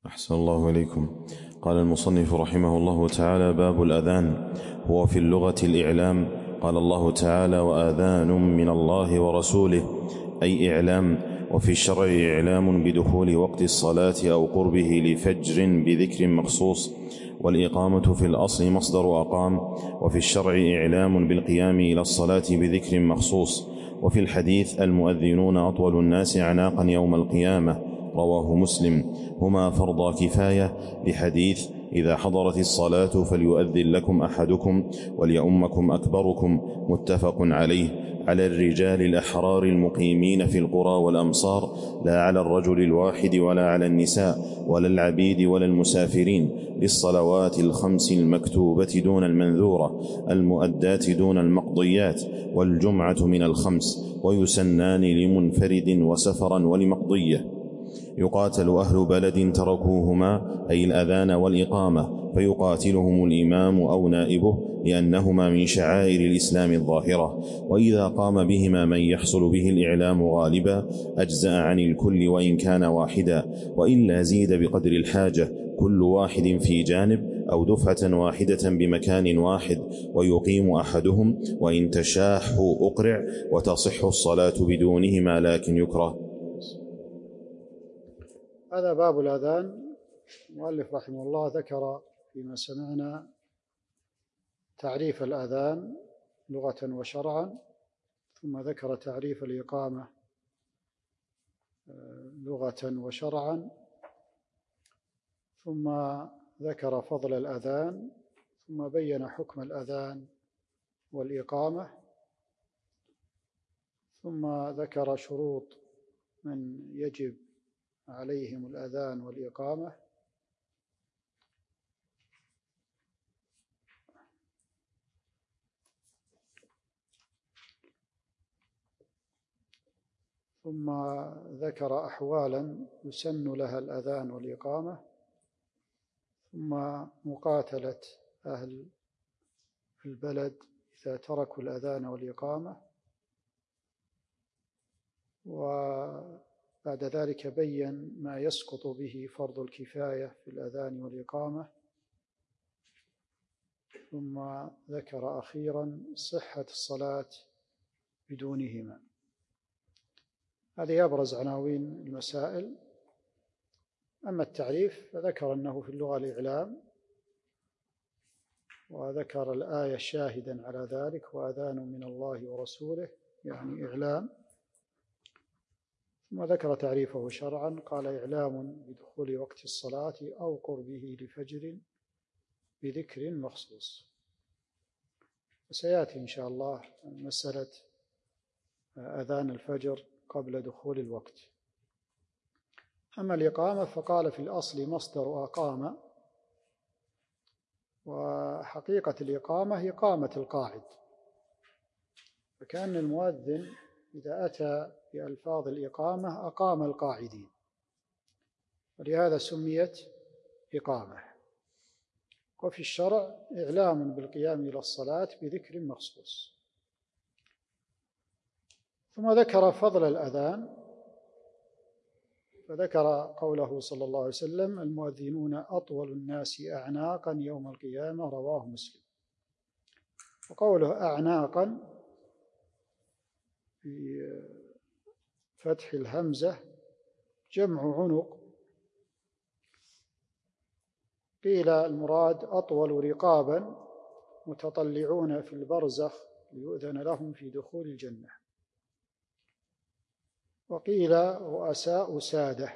أحسن الله إليكم. قال المصنف رحمه الله تعالى: باب الأذان. هو في اللغة الإعلام. قال الله تعالى: وآذان من الله ورسوله، أي إعلام. وفي الشرع إعلام بدخول وقت الصلاة أو قربه لفجر بذكر مخصوص. والإقامة في الأصل مصدر أقام، وفي الشرع إعلام بالقيام إلى الصلاة بذكر مخصوص. وفي الحديث: المؤذنون أطول الناس أعناقا يوم القيامة، رواه مسلم. هما فرضا كفاية، لحديث: إذا حضرت الصلاة فليؤذن لكم أحدكم وليؤمكم أكبركم، متفق عليه. على الرجال الأحرار المقيمين في القرى والأمصار، لا على الرجل الواحد ولا على النساء ولا العبيد ولا المسافرين، للصلوات الخمس المكتوبة دون المنذورة، المؤدات دون المقضيات، والجمعة من الخمس، ويسنان لمنفرد وسفرا ولمقضية. يقاتل أهل بلد تركوهما، أي الأذان والإقامة، فيقاتلهم الإمام أو نائبه، لأنهما من شعائر الإسلام الظاهرة. وإذا قام بهما من يحصل به الإعلام غالبا أجزأ عن الكل وإن كان واحدا، وإلا زيد بقدر الحاجة، كل واحد في جانب، أو دفعة واحدة بمكان واحد، ويقيم أحدهم، وإن تشاحوا أقرع، وتصح الصلاة بدونهما لكن يكره. هذا باب الأذان. المؤلف رحمه الله ذكر فيما سمعنا تعريف الأذان لغة وشرعا، ثم ذكر تعريف الإقامة لغة وشرعا، ثم ذكر فضل الأذان، ثم بين حكم الأذان والإقامة، ثم ذكر شروط من يجب عليهم الأذان والإقامة، ثم ذكر أحوالا يسن لها الأذان والإقامة، ثم مقاتلة أهل البلد إذا تركوا الأذان والإقامة، وبعد ذلك بين ما يسقط به فرض الكفاية في الأذان والإقامة، ثم ذكر أخيرا صحة الصلاة بدونهما. هذه أبرز عناوين المسائل. أما التعريف فذكر أنه في اللغة الإعلام، وذكر الآية شاهدا على ذلك: وأذان من الله ورسوله، يعني إعلام. ثم ذكر تعريفه شرعا، قال: إعلام بدخول وقت الصلاة أو قربه لفجر بذكر مخصوص. وسيأتي إن شاء الله مسألة أذان الفجر قبل دخول الوقت. أما الإقامة فقال: في الأصل مصدر أقام، وحقيقة الإقامة إقامة القاعد، فكأن المؤذن إذا أتى بألفاظ الإقامة أقام القاعدين، ولهذا سميت إقامة. وفي الشرع إعلام بالقيام إلى الصلاة بذكر مخصوص. ثم ذكر فضل الأذان، فذكر قوله صلى الله عليه وسلم: المؤذنون أطول الناس أعناقا يوم القيامة، رواه مسلم. وقوله أعناقا بفتح الهمزة جمع عنق. قيل المراد أطول رقابا متطلعون في البرزخ ليؤذن لهم في دخول الجنة. وقيل رؤساء سادة،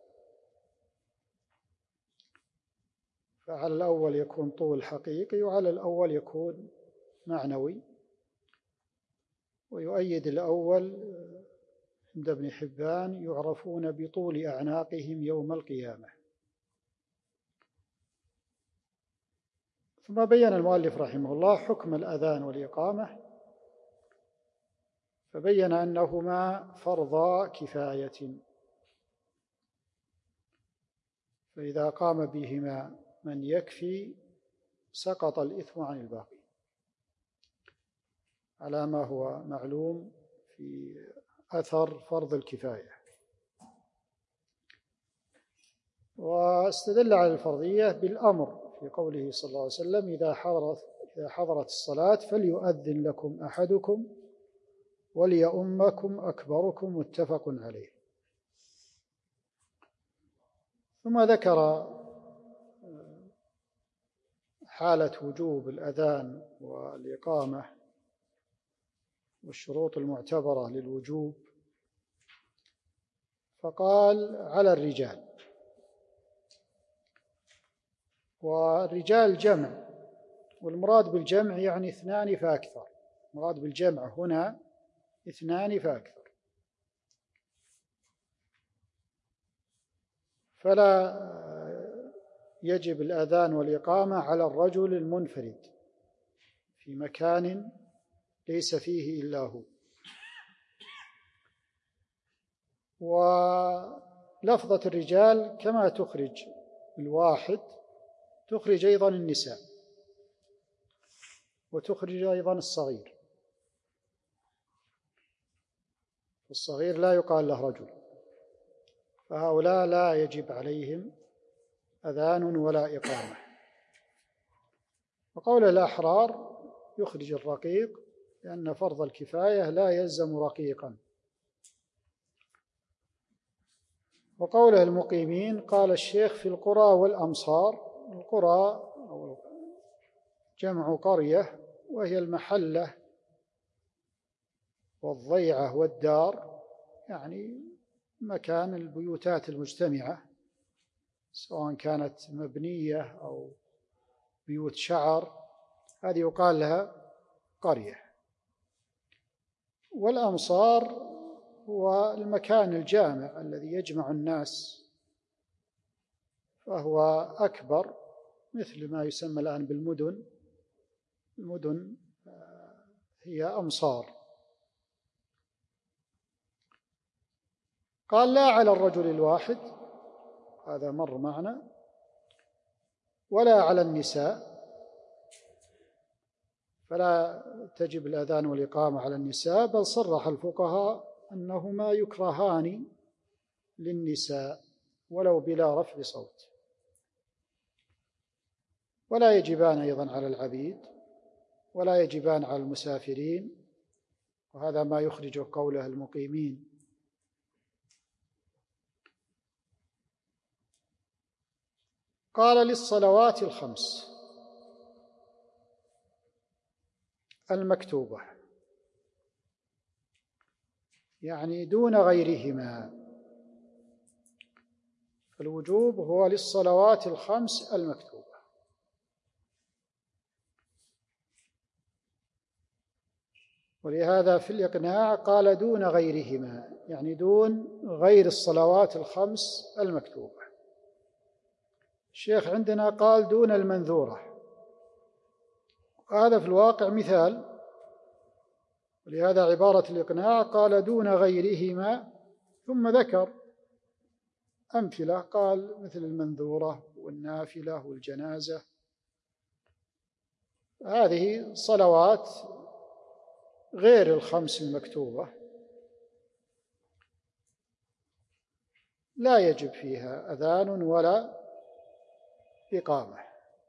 فعلى الأول يكون طول حقيقي، وعلى الأول يكون معنوي. ويؤيد الأول عند ابن حبان: يعرفون بطول أعناقهم يوم القيامة. ثم بين المؤلف رحمه الله حكم الأذان والإقامة، فبين أنهما فرضا كفاية، فإذا قام بهما من يكفي سقط الإثم عن الباقي، على ما هو معلوم في أثر فرض الكفاية. واستدل على الفرضية بالأمر في قوله صلى الله عليه وسلم: إذا حضرت الصلاة فليؤذن لكم أحدكم وليؤمكم أكبركم، متفق عليه. ثم ذكر حالة وجوب الأذان والإقامة والشروط المعتبرة للوجوب، فقال: على الرجال. والرجال جمع، والمراد بالجمع يعني 2 فأكثر. المراد بالجمع هنا 2 فأكثر. فلا يجب الأذان والإقامة على الرجل المنفرد في مكان ليس فيه إلا هو. ولفظة الرجال كما تخرج الواحد تخرج أيضا النساء، وتخرج أيضا الصغير. الصغير لا يقال له رجل، فهؤلاء لا يجب عليهم أذان ولا إقامة. وقول الأحرار يخرج الرقيق، لأن فرض الكفاية لا يلزم رقيقا. وقوله المقيمين، قال الشيخ: في القرى والأمصار. القرى جمع قرية، وهي المحلة والضيعة والدار، يعني مكان البيوتات المجتمعة، سواء كانت مبنية أو بيوت شعر، هذه يقال لها قرية. والأمصار هو المكان الجامع الذي يجمع الناس، فهو أكبر، مثل ما يسمى الآن بالمدن. المدن هي أمصار. قال: لا على الرجل الواحد، هذا مر معنا، ولا على النساء، فلا تجب الأذان والإقامة على النساء، بل صرح الفقهاء أنهما يكرهان للنساء ولو بلا رفع صوت. ولا يجبان أيضا على العبيد، ولا يجبان على المسافرين، وهذا ما يخرجه قوله المقيمين. قال: للصلوات الخمس المكتوبة، يعني دون غيرهما. فالوجوب هو للصلوات الخمس المكتوبة. ولهذا في الإقناع قال: دون غيرهما، يعني دون غير الصلوات الخمس المكتوبة. الشيخ عندنا قال: دون المنذورة، وهذا في الواقع مثال، ولهذا عبارة الإقناع قال: دون غيرهما، ثم ذكر أمثلة، قال: مثل المنذورة والنافلة والجنازة. هذه صلوات غير الخمس المكتوبة لا يجب فيها أذان ولا إقامة.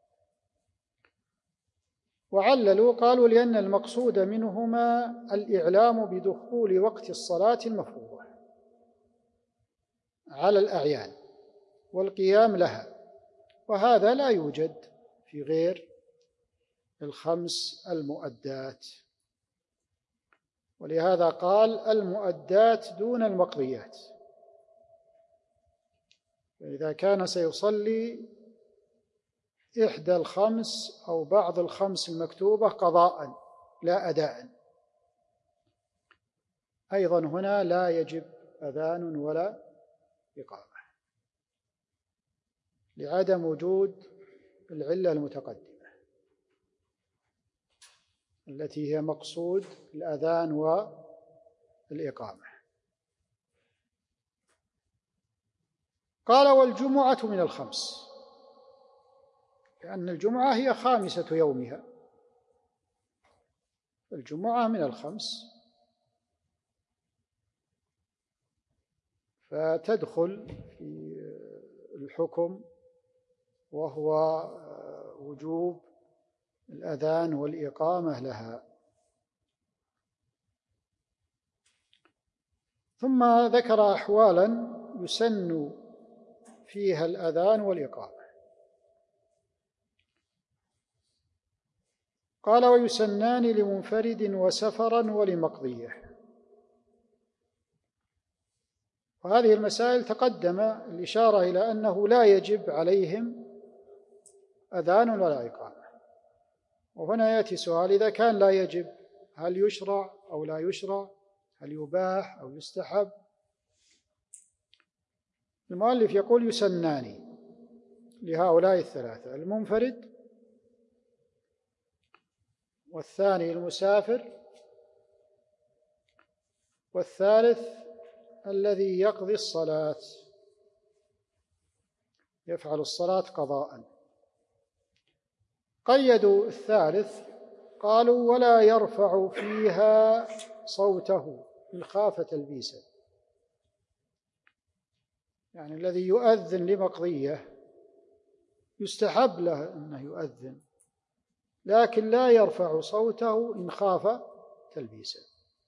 وعللوا قالوا: لأن المقصود منهما الإعلام بدخول وقت الصلاة المفروضة على الأعيان والقيام لها، وهذا لا يوجد في غير الخمس المؤدات. ولهذا قال: المؤدات دون المقضيات. فإذا كان سيصلي إحدى الخمس أو بعض الخمس المكتوبة قضاء لا أداء، أيضا هنا لا يجب أذان ولا إقامة، لعدم وجود العلة المتقدمة التي هي مقصود الأذان والإقامة. قال: والجمعة من الخمس، لأن الجمعة هي خامسة يومها، الجمعة من الخمس، فتدخل في الحكم، وهو وجوب الأذان والإقامة لها. ثم ذكر أحوالا يسن فيها الأذان والإقامة. قال: ويسنان لمنفرد وسفرا ولمقضية. وهذه المسائل تقدم الإشارة إلى أنه لا يجب عليهم أذان ولا إقامة. وهنا يأتي سؤال: إذا كان لا يجب، هل يشرع أو لا يشرع؟ هل يباح أو يستحب؟ المؤلف يقول: يسنان لهؤلاء الثلاثة: المنفرد، والثاني المسافر، والثالث الذي يقضي الصلاة، يفعل الصلاة قضاء. قيدوا الثالث، قالوا: ولا يرفع فيها صوته إن خاف تلبيسا. يعني الذي يؤذن لمقضية يستحب له أنه يؤذن، لكن لا يرفع صوته إن خاف تلبيسا،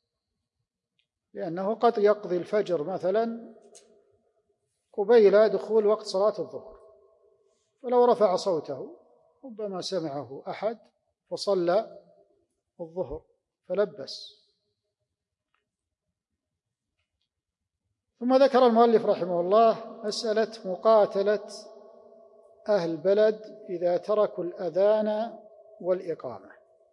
لأنه قد يقضي الفجر مثلا قبيل دخول وقت صلاة الظهر، ولو رفع صوته ربما سمعه أحد فصلى الظهر فلبس. ثم ذكر المؤلف رحمه الله مسألة مقاتلة أهل البلد إذا تركوا الأذان والإقامة.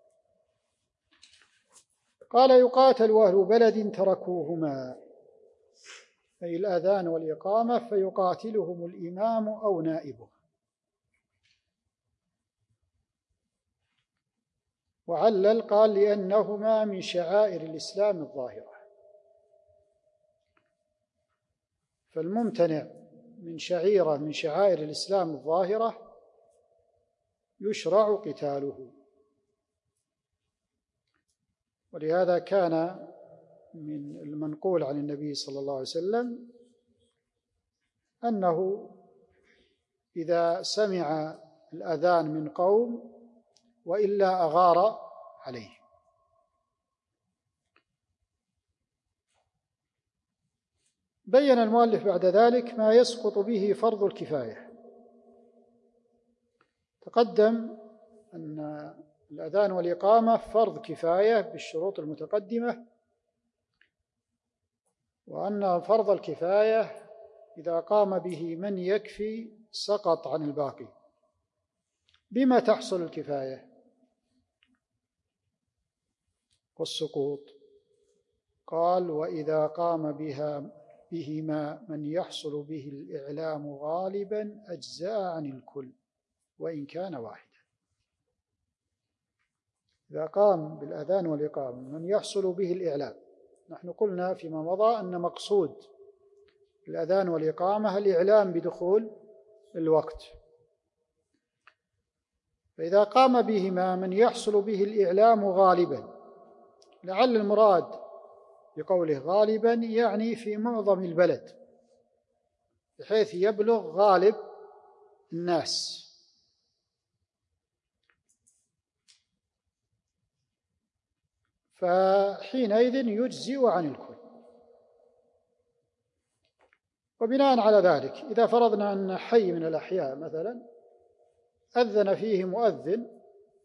قال: يقاتل أهل بلد تركوهما، أي الأذان والإقامة، فيقاتلهم الإمام أو نائبه. وعلل قال: لأنهما من شعائر الإسلام الظاهرة. فالممتنع من شعيرة من شعائر الإسلام الظاهرة يشرع قتاله. ولهذا كان من المنقول عن النبي صلى الله عليه وسلم أنه إذا سمع الأذان من قوم وإلا أغار عليه. بين المؤلف بعد ذلك ما يسقط به فرض الكفاية. تقدم أن الأذان والإقامة فرض كفاية بالشروط المتقدمة، وأن فرض الكفاية إذا قام به من يكفي سقط عن الباقي. بما تحصل الكفاية والسقوط؟ قال: وإذا قام بهما من يحصل به الإعلام غالبا أجزاء عن الكل وإن كان واحدا. إذا قام بالأذان والإقامة من يحصل به الإعلام، نحن قلنا فيما مضى أن مقصود الأذان والإقامة الإعلام بدخول الوقت، فإذا قام بهما من يحصل به الإعلام غالبا، لعل المراد بقوله غالبا يعني في معظم البلد، بحيث يبلغ غالب الناس. فحينئذ يجزئ عن الكل. وبناء على ذلك إذا فرضنا أن حي من الأحياء مثلا أذن فيه مؤذن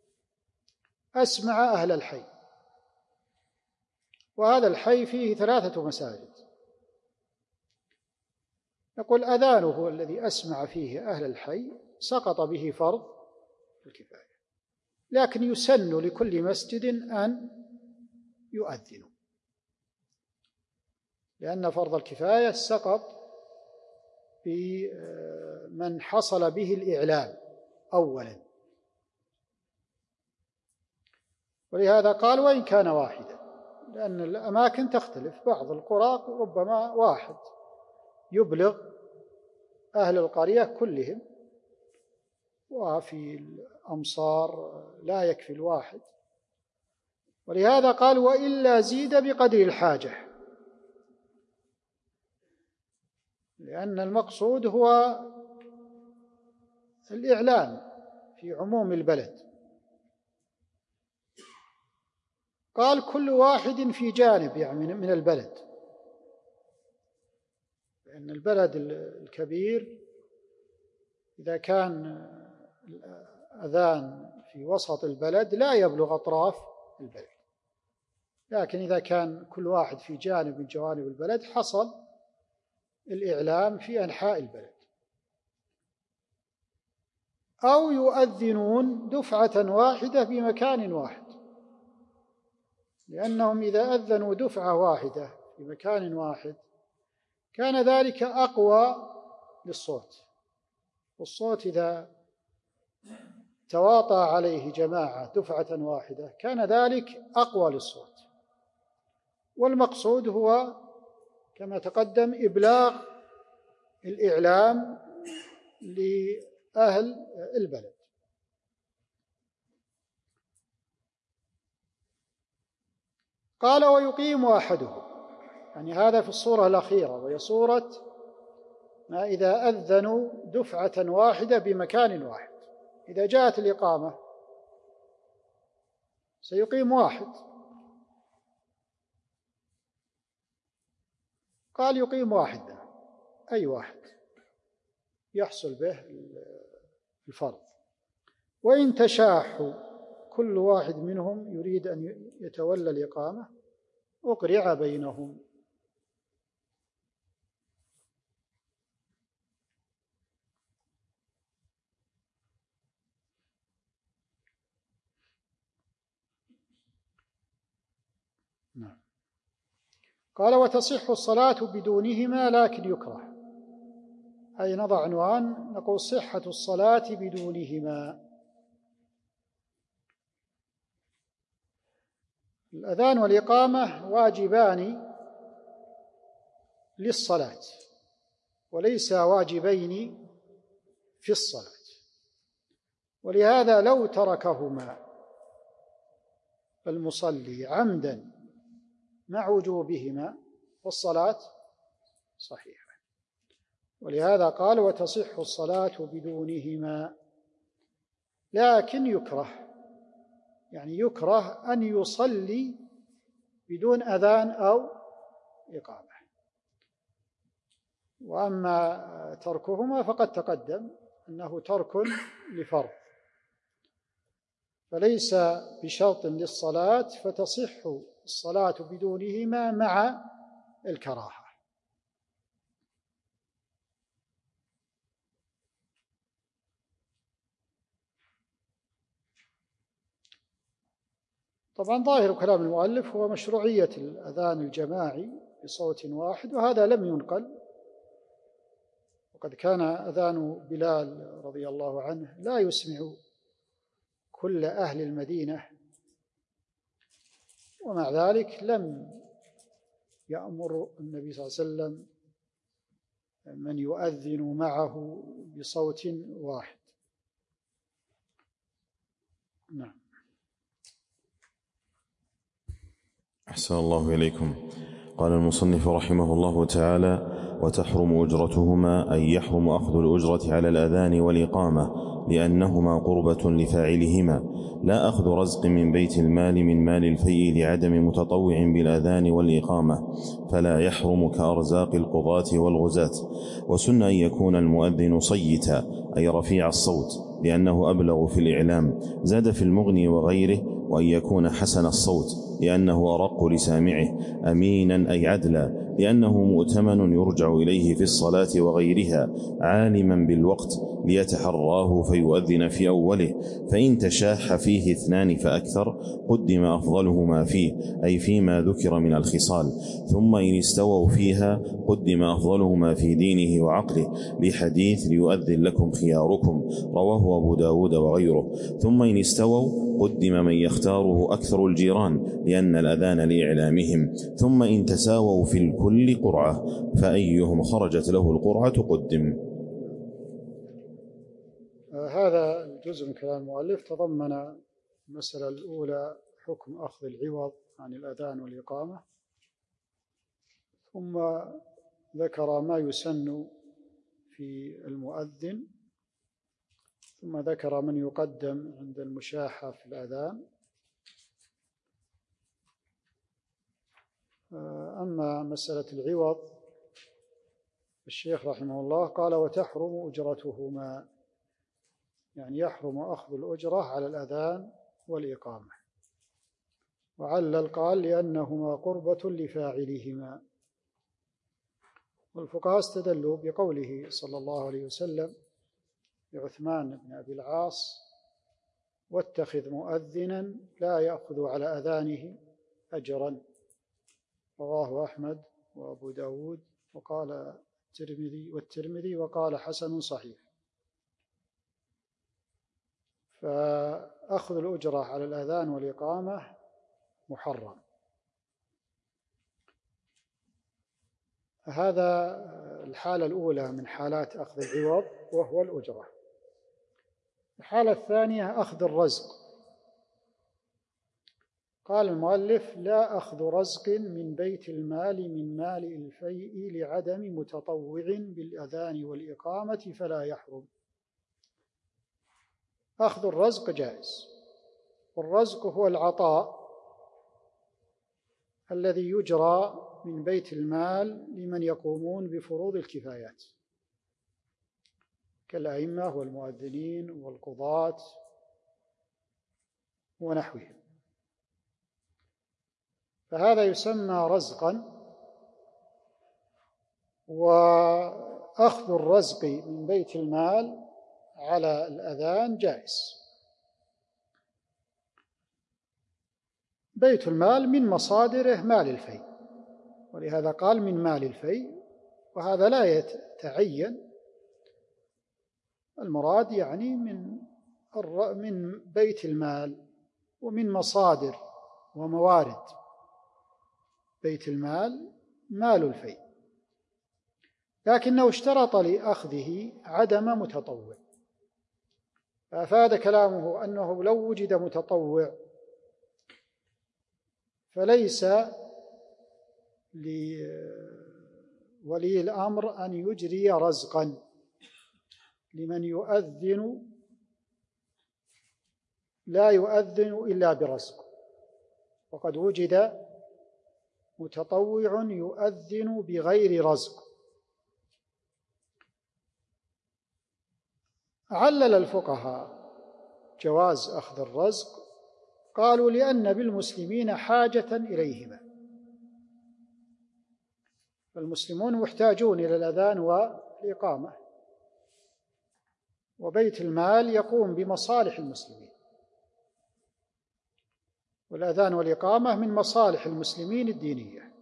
أسمع أهل الحي، وهذا الحي فيه 3 مساجد، نقول أذانه الذي أسمع فيه أهل الحي سقط به فرض الكفاية، لكن يسن لكل مسجد أن يؤذنوا، لأن فرض الكفاية سقط بمن حصل به الإعلام أولا. ولهذا قال: وإن كان واحدا، لأن الأماكن تختلف، بعض القرى ربما واحد يبلغ أهل القرية كلهم، وفي الأمصار لا يكفي الواحد. ولهذا قال: وإلا زيد بقدر الحاجة، لأن المقصود هو الإعلام في عموم البلد. قال كل واحد في جانب يعني من البلد، لأن البلد الكبير إذا كان الأذان في وسط البلد لا يبلغ أطراف البلد، لكن إذا كان كل واحد في جانب من جوانب البلد حصل الإعلام في أنحاء البلد. أو يؤذنون دفعة واحدة بمكان واحد، لأنهم إذا أذنوا دفعة واحدة في مكان واحد كان ذلك أقوى للصوت، والصوت إذا تواطى عليه جماعة دفعة واحدة كان ذلك أقوى للصوت. والمقصود هو كما تقدم إبلاغ الإعلام لأهل البلد. قال ويقيم أحدهم، يعني هذا في الصورة الأخيرة، وهي صورة ما إذا أذنوا دفعة واحدة بمكان واحد. إذا جاءت الإقامة سيقيم واحد، قال يقيم واحد، أي واحد يحصل به الفرض. وإن تشاحوا كل واحد منهم يريد أن يتولى الإقامة أقرع بينهم. نعم. قال وتصح الصلاة بدونهما لكن يكره، أي نضع عنوان نقول صحة الصلاة بدونهما. الأذان والإقامة واجبان للصلاة وليس واجبين في الصلاة، ولهذا لو تركهما المصلي عمدا مع وجوبهما والصلاة صحيحة. ولهذا قال وتصح الصلاة بدونهما لكن يكره، يعني يكره أن يصلي بدون أذان أو إقامة. وأما تركهما فقد تقدم أنه ترك لفرض، فليس بشرط للصلاة، فتصح الصلاة بدونهما مع الكراهة. طبعا ظاهر كلام المؤلف هو مشروعية الأذان الجماعي بصوت واحد، وهذا لم ينقل، وقد كان أذان بلال رضي الله عنه لا يسمع كل أهل المدينة، ومع ذلك لم يأمر النبي صلى الله عليه وسلم من يؤذن معه بصوت واحد. نعم. أحسن الله إليكم. قال المصنف رحمه الله تعالى وتحرم أجرتهما، أي يحرم أخذ الأجرة على الأذان والإقامة لأنهما قربة لفاعلهما، لا أخذ رزق من بيت المال من مال الفيء لعدم متطوع بالأذان والإقامة، فلا يحرم كأرزاق القضاة والغزاة. وسن أن يكون المؤذن صيتا، أي رفيع الصوت، لأنه أبلغ في الإعلام. زاد في المغني وغيره وأن يكون حسن الصوت، لأنه أرق لسامعه. أمينا، أي عدلا، لأنه مؤتمن يرجع إليه في الصلاة وغيرها. عالما بالوقت، ليتحراه فيؤذن في أوله. فإن تشاح فيه اثنان فأكثر قدم أفضلهما فيه، أي فيما ذكر من الخصال. ثم إن استووا فيها قدم أفضلهما في دينه وعقله، لحديث ليؤذن لكم خياركم، رواه أبو داود وغيره. ثم إن استووا قدم من يختاره أكثر الجيران، لأن الأذان لإعلامهم. ثم إن تساووا في الكل قرعة، فأيهم خرجت له القرعة قدم. هذا الجزء من كلام المؤلف تضمن المسألة الأولى حكم أخذ العوض عن الأذان والإقامة، ثم ذكر ما يسن في المؤذن، ثم ذكر من يقدم عند المشاحة في الأذان. أما مسألة العوض، الشيخ رحمه الله قال: وتحرم أجرتهما، يعني يحرم أخذ الأجرة على الأذان والإقامة. وعلل قال: لأنهما قربة لفاعلهما. والفقهاء استدلوا بقوله صلى الله عليه وسلم لعثمان بن أبي العاص: واتخذ مؤذنا لا يأخذ على أذانه أجرا، رواه أحمد وأبو داود وقال والترمذي وقال حسن صحيح. فأخذ الأجرة على الأذان والإقامة محرم. هذا الحالة الأولى من حالات أخذ العوض، وهو الأجرة. الحالة الثانية أخذ الرزق. قال المؤلف: لا أخذ رزق من بيت المال من مال الفيء لعدم متطوع بالأذان والإقامة فلا يحرم. أخذ الرزق جائز، والرزق هو العطاء الذي يجرى من بيت المال لمن يقومون بفروض الكفايات كالأئمة والمؤذنين والقضاة ونحوهم، فهذا يسمى رزقا. وأخذ الرزق من بيت المال على الأذان جائز. بيت المال من مصادره مال الفيء، ولهذا قال من مال الفيء، وهذا لا يتعين، المراد يعني من بيت المال ومن مصادر وموارد بيت المال مال الفيء، لكنه اشترط لأخذه عدم متطوع، فأفاد كلامه أنه لو وجد متطوع فليس لولي الأمر أن يجري رزقا لمن يؤذن لا يؤذن إلا برزق، وقد وجد متطوع يؤذن بغير رزق. علل الفقهاء جواز أخذ الرزق، قالوا: لأن بالمسلمين حاجة إليهما، فالمسلمون محتاجون إلى الأذان والإقامة، وبيت المال يقوم بمصالح المسلمين، والأذان والإقامة من مصالح المسلمين الدينية.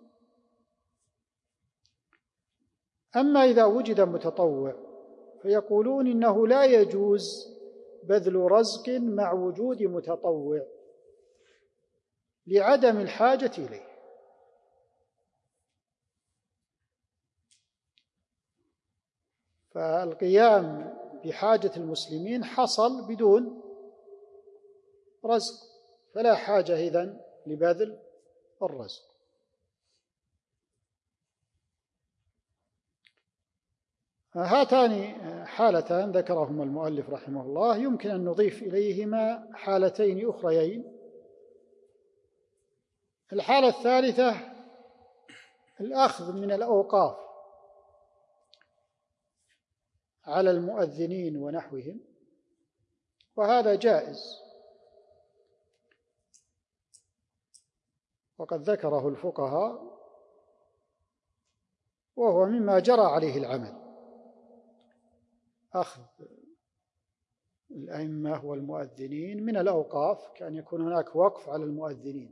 أما إذا وجد متطوع فيقولون إنه لا يجوز بذل رزق مع وجود متطوع لعدم الحاجة إليه. فالقيام بحاجة المسلمين حصل بدون رزق، فلا حاجة إذن لبذل الرزق. هاتان حالتان ذكرهما المؤلف رحمه الله، يمكن أن نضيف إليهما حالتين أخريين. الحالة الثالثة الأخذ من الأوقاف على المؤذنين ونحوهم، وهذا جائز، وقد ذكره الفقهاء، وهو مما جرى عليه العمل، أخذ الأئمة والمؤذنين من الأوقاف، كأن يكون هناك وقف على المؤذنين،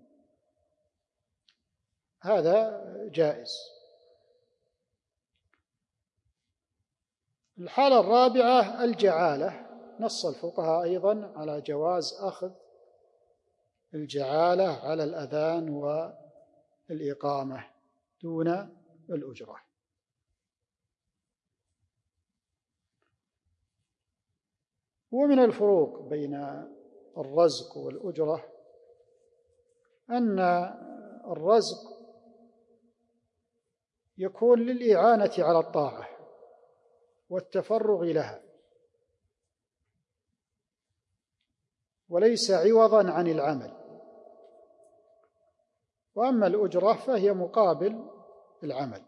هذا جائز. الحالة الرابعة الجعالة، نص الفقهاء أيضا على جواز أخذ الجعالة على الأذان والإقامة دون الأجرة. ومن الفروق بين الرزق والأجرة أن الرزق يكون للإعانة على الطاعة والتفرغ لها، وليس عوضا عن العمل. وأما الأجرة فهي مقابل العمل.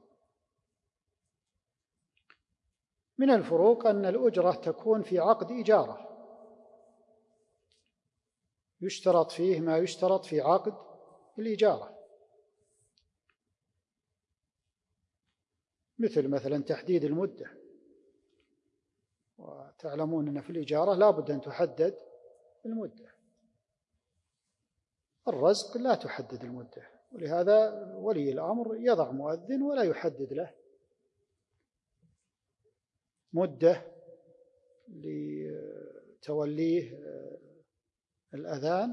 من الفروق أن الأجرة تكون في عقد إجارة يشترط فيه ما يشترط في عقد الإجارة، مثلا تحديد المدة، وتعلمون أن في الإجارة لا بد أن تحدد المدة. الرزق لا تحدد المدة، ولهذا ولي الأمر يضع مؤذن ولا يحدد له مدة لتوليه الأذان.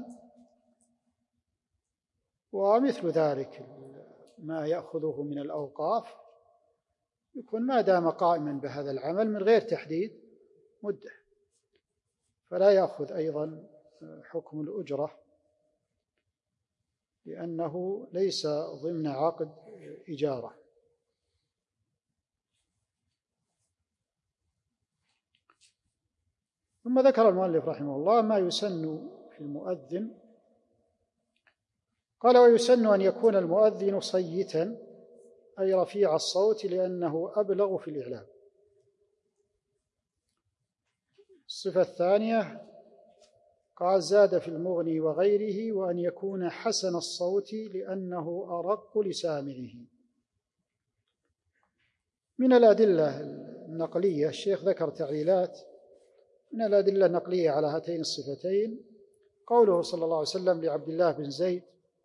ومثل ذلك ما يأخذه من الأوقاف يكون ما دام قائما بهذا العمل من غير تحديد مدة، فلا يأخذ أيضا حكم الأجرة، لأنه ليس ضمن عقد إجارة. ثم ذكر المؤلف رحمه الله ما يسن في المؤذن. قال: ويسن أن يكون المؤذن صيتا، أي رفيع الصوت، لأنه أبلغ في الإعلام. الصفة الثانية قال: زاد في المغني وغيره: وأن يكون حسن الصوت لأنه أرق لسامعه. من الأدلة النقلية، الشيخ ذكر تعليلات من الأدلة النقلية على هاتين الصفتين قوله صلى الله عليه وسلم لعبد الله بن زيد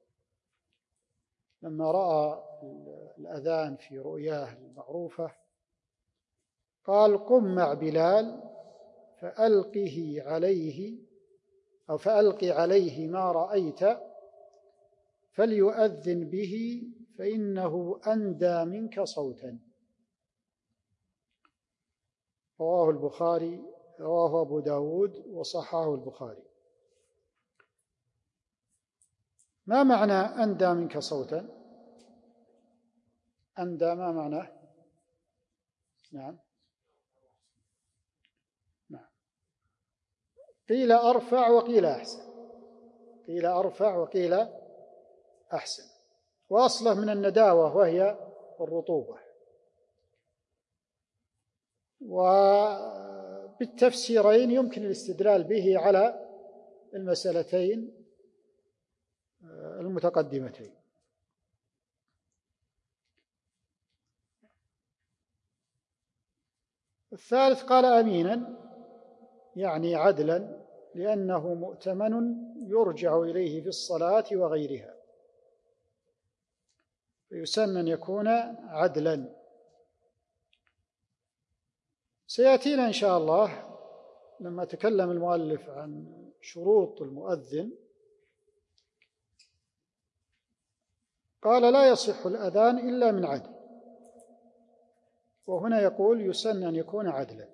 لما رأى الأذان في رؤياه المعروفة، قال: قم مع بلال فألقي عليه ما رأيت فليؤذن به فإنه أندى منك صوتا. رواه البخاري، رواه أبو داود وصححه البخاري. ما معنى أندى منك صوتا؟ أندى ما معناه؟ نعم قيل أرفع وقيل أحسن، قيل أرفع وقيل أحسن، وأصله من النداوة وهي الرطوبة. وبالتفسيرين يمكن الاستدلال به على المسألتين المتقدمتين. الثالث قال: أمينا، يعني عدلا، لأنه مؤتمن يرجع إليه في الصلاة وغيرها، فيسن أن يكون عدلا. سيأتينا إن شاء الله لما تكلم المؤلف عن شروط المؤذن، قال: لا يصح الأذان إلا من عدل، وهنا يقول يسن أن يكون عدلا.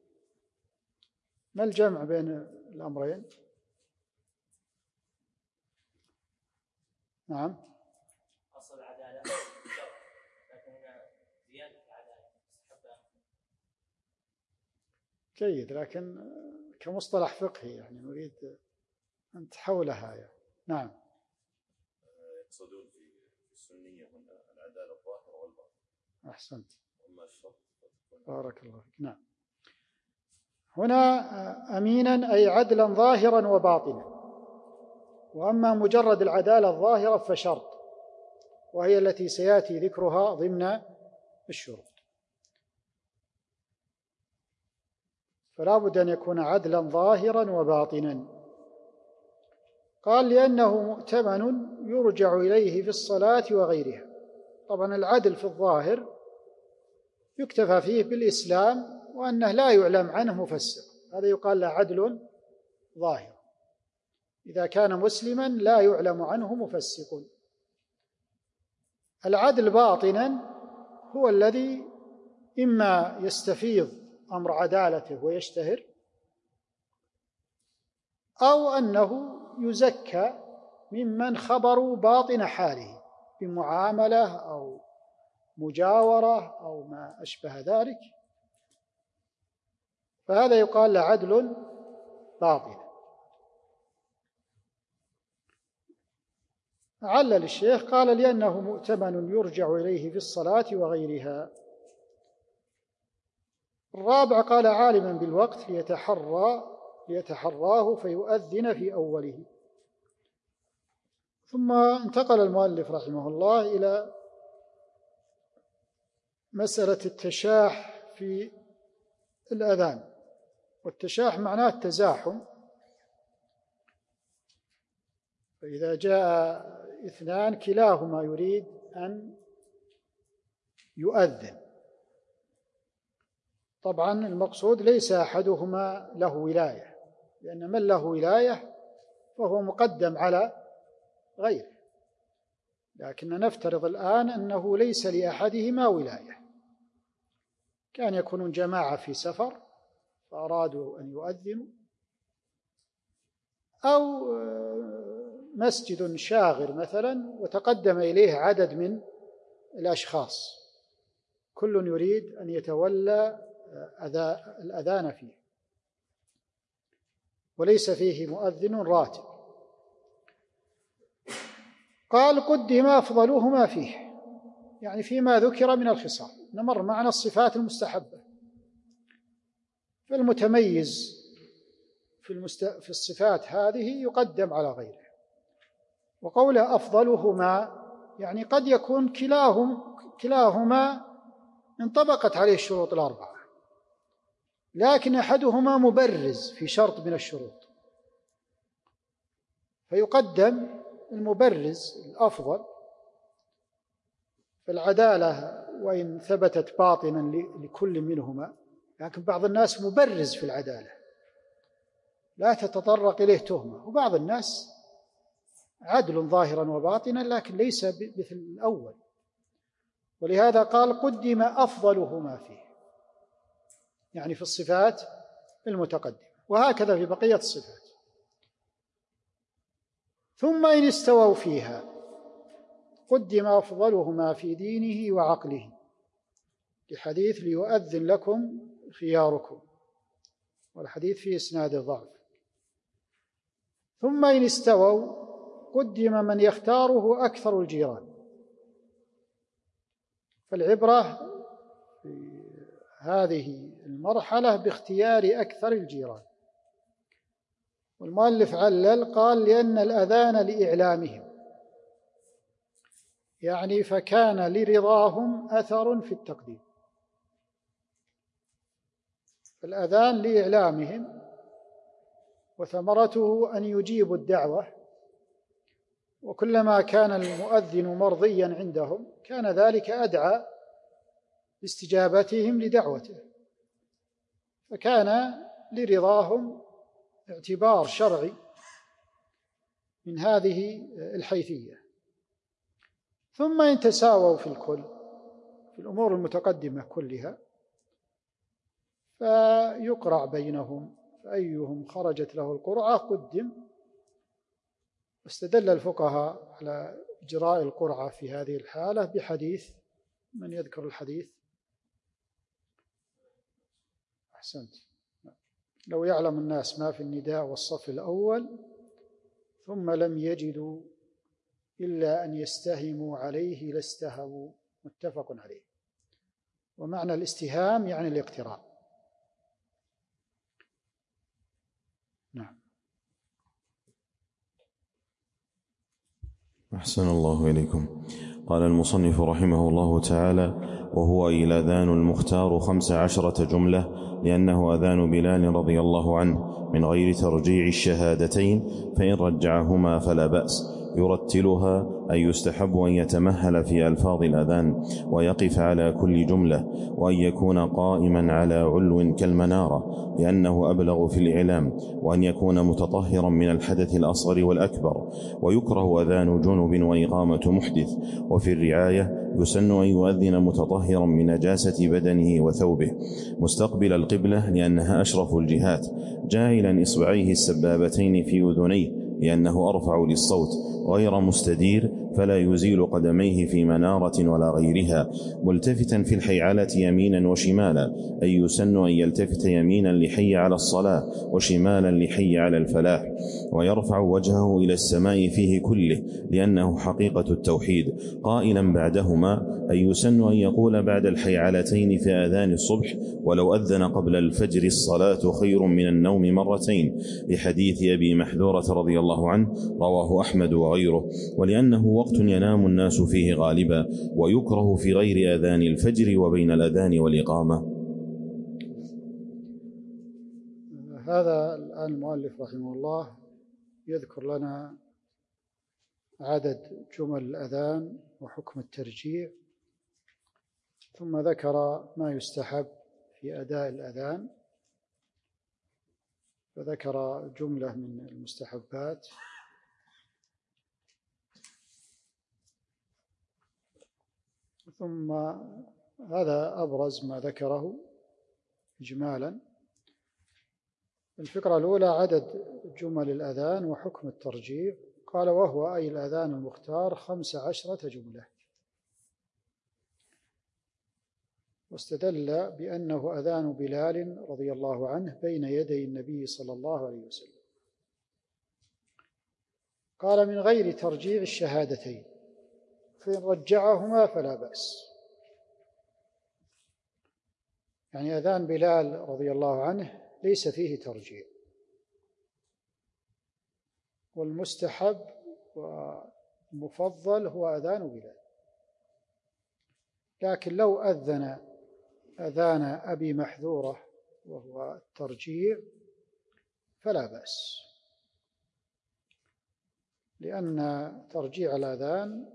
ما الجمع بين الأمرين؟ نعم، أصل العدالة لكن هنا زيادة العدالة. جيد، لكن كمصطلح فقهي يعني نريد أن تحولها يعني. نعم، يقصدون في السنية هنا العدالة الظاهرة والباطنة. أحسنت، أما الشرط بارك الله فيك. نعم، هنا أمينا أي عدلا ظاهرا وباطنا، وأما مجرد العدالة الظاهرة فشرط، وهي التي سيأتي ذكرها ضمن الشروط. فلا بد أن يكون عدلا ظاهرا وباطنا. قال: لأنه مؤتمن يرجع إليه في الصلاة وغيرها. طبعا العدل في الظاهر يكتفى فيه بالإسلام وأنه لا يعلم عنه مفسق، هذا يقال له عدل ظاهر. إذا كان مسلما لا يعلم عنه مفسق. العدل باطنا هو الذي إما يستفيض أمر عدالته ويشتهر، أو أنه يزكى ممن خبروا باطن حاله بمعاملة أو مجاورة أو ما أشبه ذلك، فهذا يقال له عدل باطن. علل الشيخ قال لأنه مؤتمن يرجع إليه في الصلاة وغيرها. الرابع قال عالما بالوقت ليتحراه فيؤذن في أوله. ثم انتقل المؤلف رحمه الله إلى مسألة التشاح في الأذان. والتشاح معناه التزاحم، فإذا جاء اثنان كلاهما يريد أن يؤذن، طبعا المقصود ليس أحدهما له ولاية، لأن من له ولاية فهو مقدم على غيره، لكن نفترض الآن أنه ليس لأحدهما ولاية، كان يكونون جماعة في سفر فأرادوا أن يؤذنوا، أو مسجد شاغر مثلا وتقدم إليه عدد من الأشخاص كل يريد أن يتولى الأذان فيه وليس فيه مؤذن راتب. قال قدم أفضلهما فيه، يعني فيما ذكر من الخصال. نمر معنا الصفات المستحبة، فالمتميز في الصفات هذه يقدم على غيره. وقوله أفضلهما يعني قد يكون كلاهما انطبقت عليه الشروط الأربعة، لكن أحدهما مبرز في شرط من الشروط، فيقدم المبرز الأفضل. فالعدالة وإن ثبتت باطنا لكل منهما، لكن بعض الناس مبرز في العدالة لا تتطرق إليه تهمة، وبعض الناس عدل ظاهرا وباطنا لكن ليس مثل الأول، ولهذا قال قدم أفضلهما فيه، يعني في الصفات المتقدمة، وهكذا في بقية الصفات. ثم إن استووا فيها قدم أفضلهما في دينه وعقله، لحديث ليؤذن لكم خياركم، والحديث فيه إسناد ضعف. ثم إن استووا قدم من يختاره أكثر الجيران، فالعبرة في هذه المرحلة باختيار أكثر الجيران. والمؤلف علل قال لأن الأذان لإعلامهم، يعني فكان لرضاهم أثر في التقديم. الأذان لإعلامهم وثمرته أن يجيبوا الدعوة، وكلما كان المؤذن مرضيا عندهم كان ذلك أدعى لاستجابتهم لدعوته، فكان لرضاهم اعتبار شرعي من هذه الحيثية. ثم إن تساووا في الكل في الأمور المتقدمة كلها فيقرع بينهم، فأيهم خرجت له القرعة قدم. واستدل الفقهاء على إجراء القرعة في هذه الحالة بحديث، من يذكر الحديث؟ أحسنت. لو يعلم الناس ما في النداء والصف الأول ثم لم يجدوا إلا أن يستهموا عليه لاستهموا، متفق عليه. ومعنى الاستهام يعني الاقتراء. نعم. أحسن الله إليكم. قال المصنف رحمه الله تعالى: وهو الأذان المختار 15 جملة، لأنه أذان بلال رضي الله عنه من غير ترجيع الشهادتين، فإن رجعهما فلا بأس. يرتلها أي يستحب أن يتمهل في ألفاظ الأذان ويقف على كل جملة، وأن يكون قائما على علو كالمنارة لأنه أبلغ في الإعلام، وأن يكون متطهرا من الحدث الأصغر والأكبر. ويكره أذان جنب وإقامة محدث. وفي الرعاية يسن أن يؤذن متطهرا من نجاسة بدنه وثوبه مستقبل القبلة لأنها أشرف الجهات، جاعلا إصبعيه السبابتين في أذنيه لأنه أرفع للصوت، غير مستدير فلا يزيل قدميه في منارة ولا غيرها، ملتفتا في الحيعلة يمينا وشمالا، أي يسن أن يلتفت يمينا لحي على الصلاة وشمالا لحي على الفلاح، ويرفع وجهه إلى السماء فيه كله، لأنه حقيقة التوحيد، قائلا بعدهما، أي يسن أن يقول بعد الحيعلتين في آذان الصبح: ولو أذن قبل الفجر الصلاة خير من النوم مرتين، لحديث أبي محذورة رضي الله عنه، رواه أحمد وغيره، ولأنه وقت ينام الناس فيه غالبا، ويكره في غير آذان الفجر وبين الأذان والإقامة. هذا الآن المؤلف رحمه الله يذكر لنا عدد جمل الأذان وحكم الترجيع، ثم ذكر ما يستحب في أداء الأذان، فذكر جملة من المستحبات، ثم هذا أبرز ما ذكره إجمالا. الفكرة الأولى عدد جمل الأذان وحكم الترجيع، قال: وهو أي الأذان المختار 15 جملة، واستدل بأنه أذان بلال رضي الله عنه بين يدي النبي صلى الله عليه وسلم. قال: من غير ترجيع الشهادتين، فإن رجعهما فلا بأس. يعني أذان بلال رضي الله عنه ليس فيه ترجيع، والمستحب والمفضل هو أذان بلال. لكن لو أذن أذان أبي محذورة وهو الترجيع فلا بأس، لأن ترجيع الأذان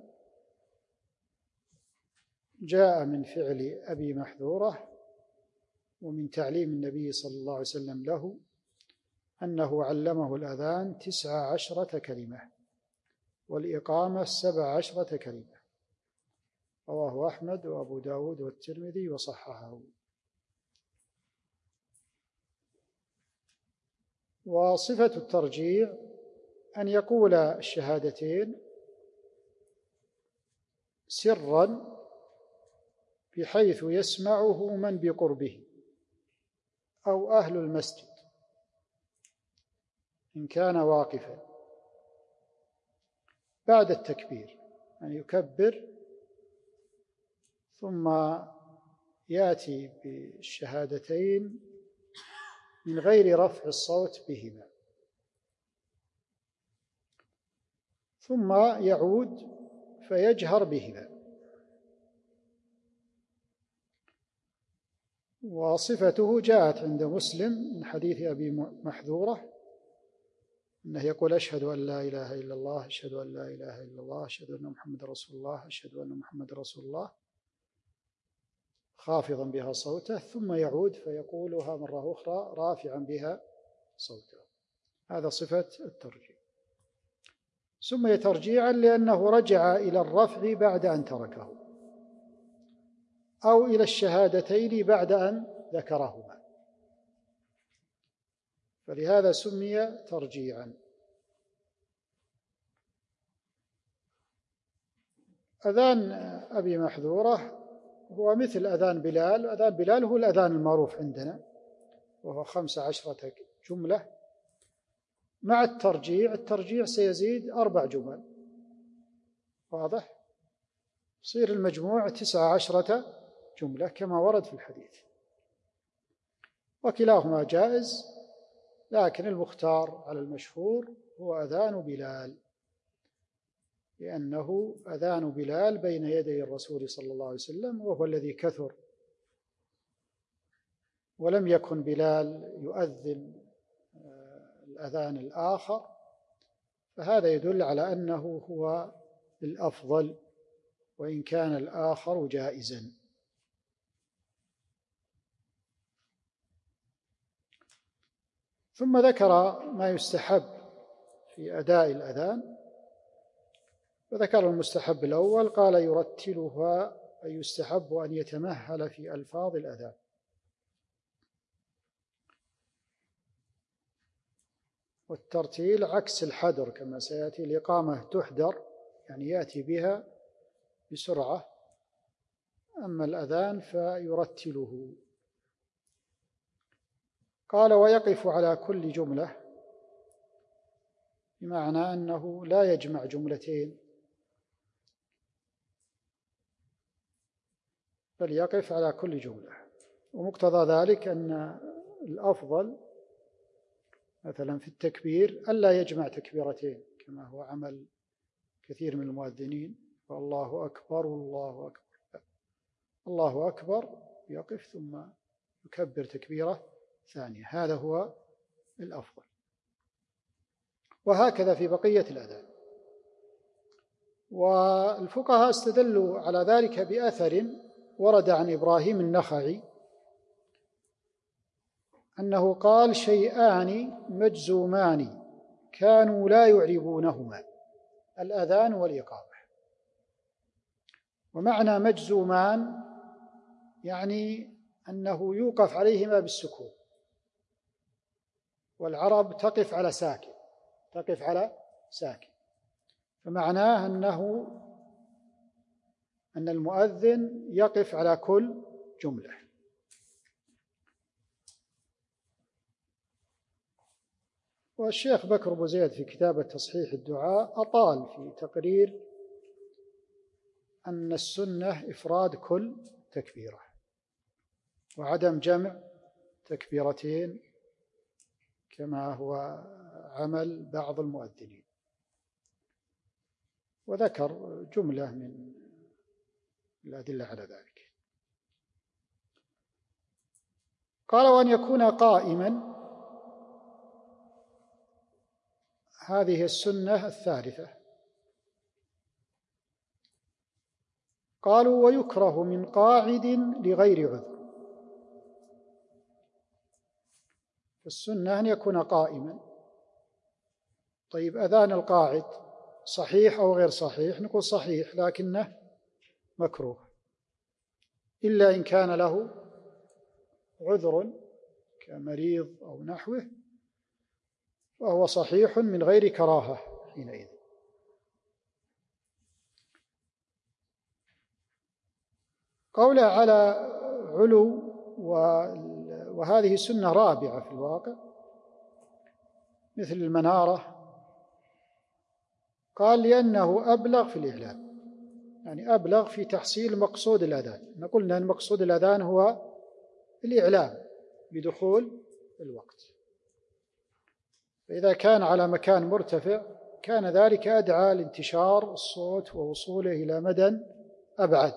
جاء من فعل أبي محذورة ومن تعليم النبي صلى الله عليه وسلم له أنه علمه الأذان 19 كلمة والإقامة 17 كلمة، رواه أحمد وأبو داود والترمذي وصححه. وصفة الترجيع أن يقول الشهادتين سرا بحيث يسمعه من بقربه أو أهل المسجد إن كان واقفا بعد التكبير، يعني يكبر ثم يأتي بالشهادتين من غير رفع الصوت بهما، ثم يعود فيجهر بهما. وصفته جاءت عند مسلم من حديث أبي محذورة أنه يقول: أشهد أن لا إله إلا الله، أشهد أن لا إله إلا الله، أشهد أن محمد رسول الله، أشهد أن محمد رسول الله، خافضا بها صوته، ثم يعود فيقولها مرة أخرى رافعا بها صوته. هذا صفة الترجيع. سمي ترجيعا لأنه رجع إلى الرفع بعد أن تركه، أو إلى الشهادتين بعد أن ذكرهما، فلهذا سمي ترجيعا. أذان أبي محذورة هو مثل أذان بلال. أذان بلال هو الأذان المعروف عندنا وهو 15 جملة مع الترجيع. الترجيع سيزيد 4 جمل، واضح؟ يصير المجموع 19 جملة كما ورد في الحديث، وكلاهما جائز، لكن المختار على المشهور هو أذان بلال، لأنه أذان بلال بين يدي الرسول صلى الله عليه وسلم، وهو الذي كثر، ولم يكن بلال يؤذن الأذان الآخر، فهذا يدل على أنه هو الأفضل وإن كان الآخر جائزا. ثم ذكر ما يستحب في أداء الأذان، وذكر المستحب الأول، قال: يرتلها، أي يستحب أن يتمهل في ألفاظ الأذان. والترتيل عكس الحدر كما سيأتي. الإقامة تحدر يعني يأتي بها بسرعة، أما الأذان فيرتله. قال ويقف على كل جملة، بمعنى أنه لا يجمع جملتين بل يقف على كل جملة. ومقتضى ذلك أن الأفضل مثلا في التكبير ألا يجمع تكبيرتين كما هو عمل كثير من المؤذنين، والله أكبر والله أكبر، الله أكبر يقف ثم يكبر تكبيرة ثانية، هذا هو الأفضل. وهكذا في بقية الأذان. والفقهاء استدلوا على ذلك بأثر ورد عن إبراهيم النخعي أنه قال شيئان مجزومان كانوا لا يعربونهما، الأذان والإقامة. ومعنى مجزومان يعني أنه يوقف عليهما بالسكون، والعرب تقف على ساكن، تقف على ساكن، فمعناه أن المؤذن يقف على كل جملة. والشيخ بكر أبو زيد في كتابة تصحيح الدعاء أطال في تقرير أن السنة إفراد كل تكبيرة وعدم جمع تكبيرتين كما هو عمل بعض المؤذنين، وذكر جملة من الأدلة على ذلك. قال وأن يكون قائما، هذه السنة الثالثة. قالوا ويكره من قاعد لغير عذر، فالسنة أن يكون قائما. طيب أذان القاعد صحيح أو غير صحيح؟ نقول صحيح لكنه مكروه، إلا إن كان له عذر كمريض أو نحوه فهو صحيح من غير كراهة حينئذ. قوله على علو، وهذه سنة رابعة في الواقع مثل المنارة، قال لأنه أبلغ في الإعلام، يعني أبلغ في تحصيل مقصود الأذان. نقولنا أن مقصود الأذان هو الإعلام بدخول الوقت، فإذا كان على مكان مرتفع كان ذلك أدعى لانتشار الصوت ووصوله إلى مدى أبعد.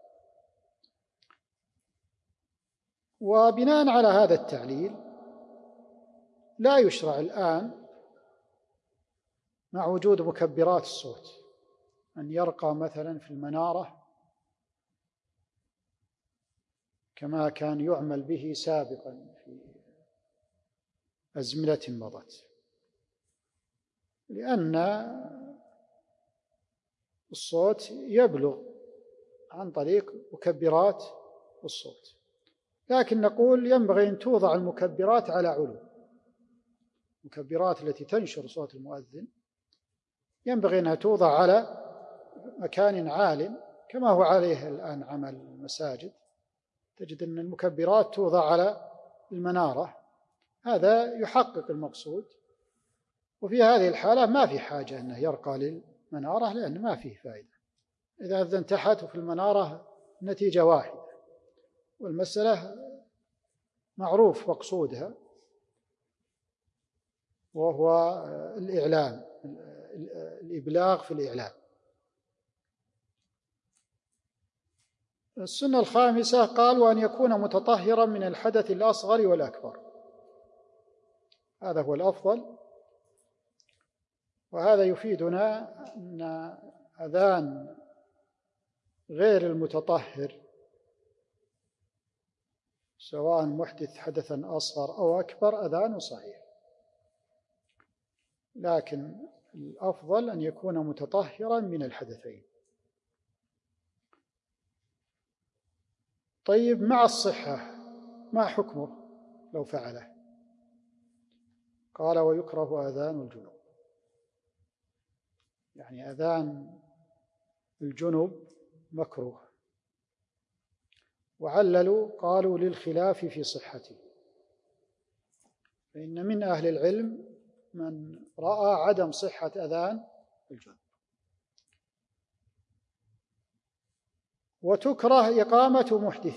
وبناء على هذا التعليل لا يشرع الآن مع وجود مكبرات الصوت أن يرقى مثلا في المنارة كما كان يعمل به سابقا في أزمنة مضت، لأن الصوت يبلغ عن طريق مكبرات الصوت. لكن نقول ينبغي أن توضع المكبرات على علو، المكبرات التي تنشر صوت المؤذن ينبغي أنها توضع على مكان عال كما هو عليه الآن عمل المساجد، تجد أن المكبرات توضع على المنارة، هذا يحقق المقصود. وفي هذه الحالة ما في حاجة أنه يرقى للمنارة لأن ما فيه فائدة، إذا أذن تحت في المنارة نتيجة واحدة، والمسألة معروف مقصودها وهو الإعلام، الإبلاغ في الإعلام. السنة الخامسة قال وأن يكون متطهرا من الحدث الأصغر والأكبر، هذا هو الأفضل. وهذا يفيدنا أن أذان غير المتطهر سواء محدث حدثا أصغر أو أكبر أذان صحيح، لكن الأفضل أن يكون متطهرا من الحدثين. طيب مع الصحة ما حكمه لو فعله؟ قال ويكره أذان الجنوب، يعني أذان الجنوب مكروه. وعللوا قالوا للخلاف في صحته، فإن من أهل العلم من رأى عدم صحة أذان الجنوب. وتكره إقامة محدث،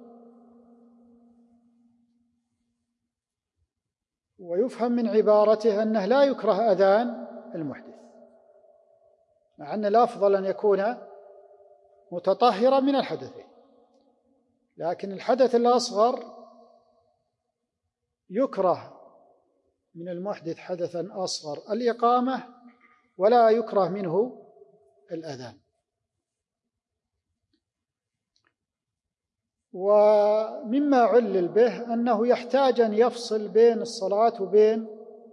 ويفهم من عبارته أنه لا يكره أذان المحدث، مع أن الأفضل أن يكون متطهرا من الحدثين، لكن الحدث الأصغر يكره من المحدث حدثا أصغر الإقامة، ولا يكره منه الأذان. ومما علل به أنه يحتاج أن يفصل بين الصلاة وبين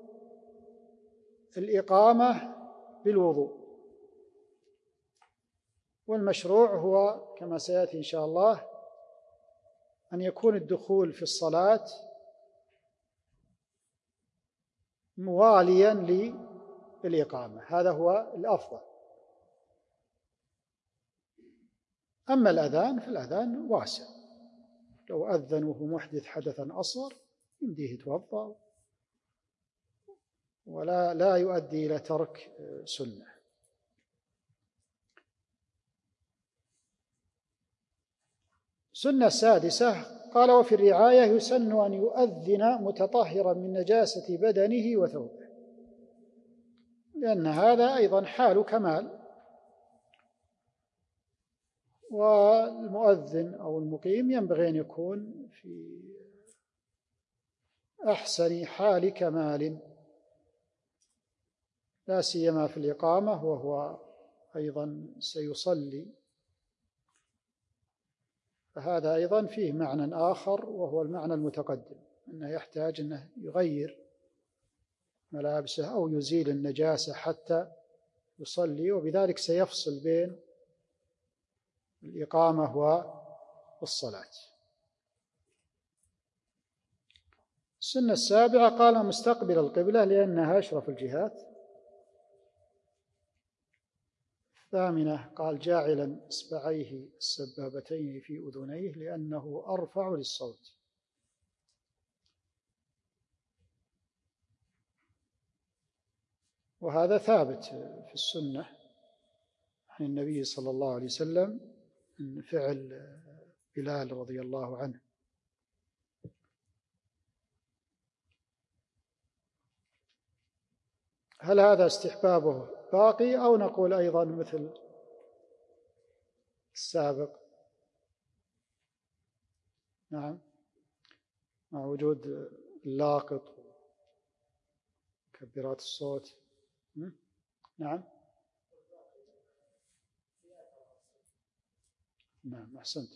الإقامة بالوضوء، والمشروع هو كما سيأتي إن شاء الله أن يكون الدخول في الصلاة مواليا للإقامة، هذا هو الأفضل. أما الأذان فالأذان واسع، لو أذن وهو محدث حدثا أصغر يمديه يتوضأ ولا يؤدي إلى ترك سنة. السنة السادسة قال وفي الرعاية يسن أن يؤذن متطهرا من نجاسة بدنه وثوبه، لأن هذا أيضا حال كمال، والمؤذن أو المقيم ينبغي أن يكون في أحسن حال كمال، لا سيما في الإقامة، وهو أيضا سيصلي، فهذا أيضا فيه معنى آخر وهو المعنى المتقدم، أنه يحتاج أنه يغير ملابسه أو يزيل النجاسة حتى يصلي، وبذلك سيفصل بين الإقامة والصلاة. السنة السابعة قال مستقبل القبلة لأنها أشرف الجهات. الثامنة قال جاعلا إصبعيه السبابتين في أذنيه لأنه أرفع للصوت. وهذا ثابت في السنة عن النبي صلى الله عليه وسلم من فعل بلال رضي الله عنه. هل هذا استحبابه باقي أو نقول أيضا مثل السابق؟ نعم، مع وجود اللاقط وكبرات الصوت. نعم أحسنت.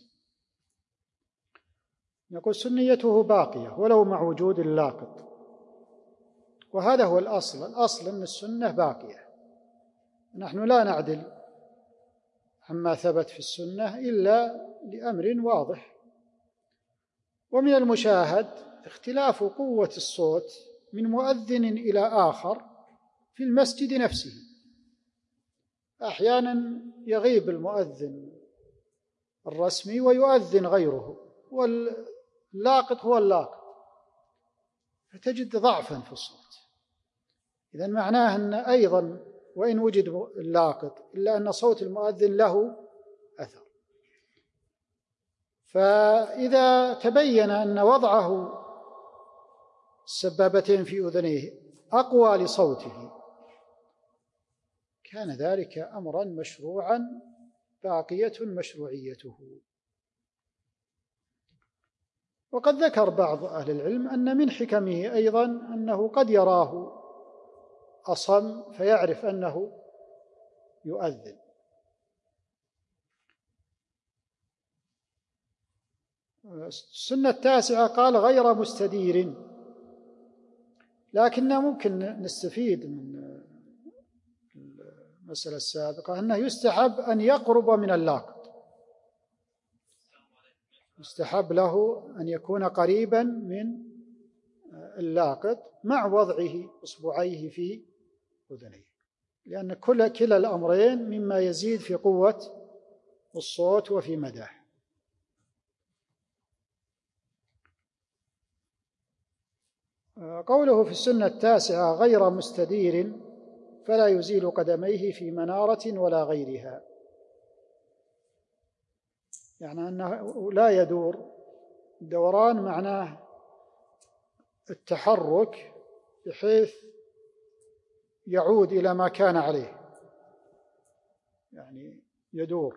نقول سنيته باقية ولو مع وجود اللاقط، وهذا هو الأصل أن السنة باقية. نحن لا نعدل عما ثبت في السنة إلا لأمر واضح. ومن المشاهد اختلاف قوة الصوت من مؤذن إلى آخر في المسجد نفسه، أحيانا يغيب المؤذن الرسمي ويؤذن غيره، واللاقط هو اللاقط، فتجد ضعفا في الصوت. إذن معناه أن أيضا وإن وجد اللاقط إلا أن صوت المؤذن له أثر. فإذا تبين أن وضعه السبابتين في أذنيه أقوى لصوته كان ذلك أمرا مشروعا باقية مشروعيته. وقد ذكر بعض أهل العلم أن من حكمه أيضا أنه قد يراه أصم فيعرف أنه يؤذن. السنة التاسعة قال غير مستدير، لكن ممكن نستفيد من المسألة السابقة أنه يستحب أن يقرب من اللاقط، يستحب له أن يكون قريبا من اللاقط مع وضعه إصبعيه في أذنيه، لأن كلا الأمرين مما يزيد في قوة الصوت وفي مداه. قوله في السنة التاسعة غير مستدير فلا يزيل قدميه في منارة ولا غيرها، يعني أنه لا يدور. الدوران معناه التحرك بحيث يعود إلى ما كان عليه، يعني يدور،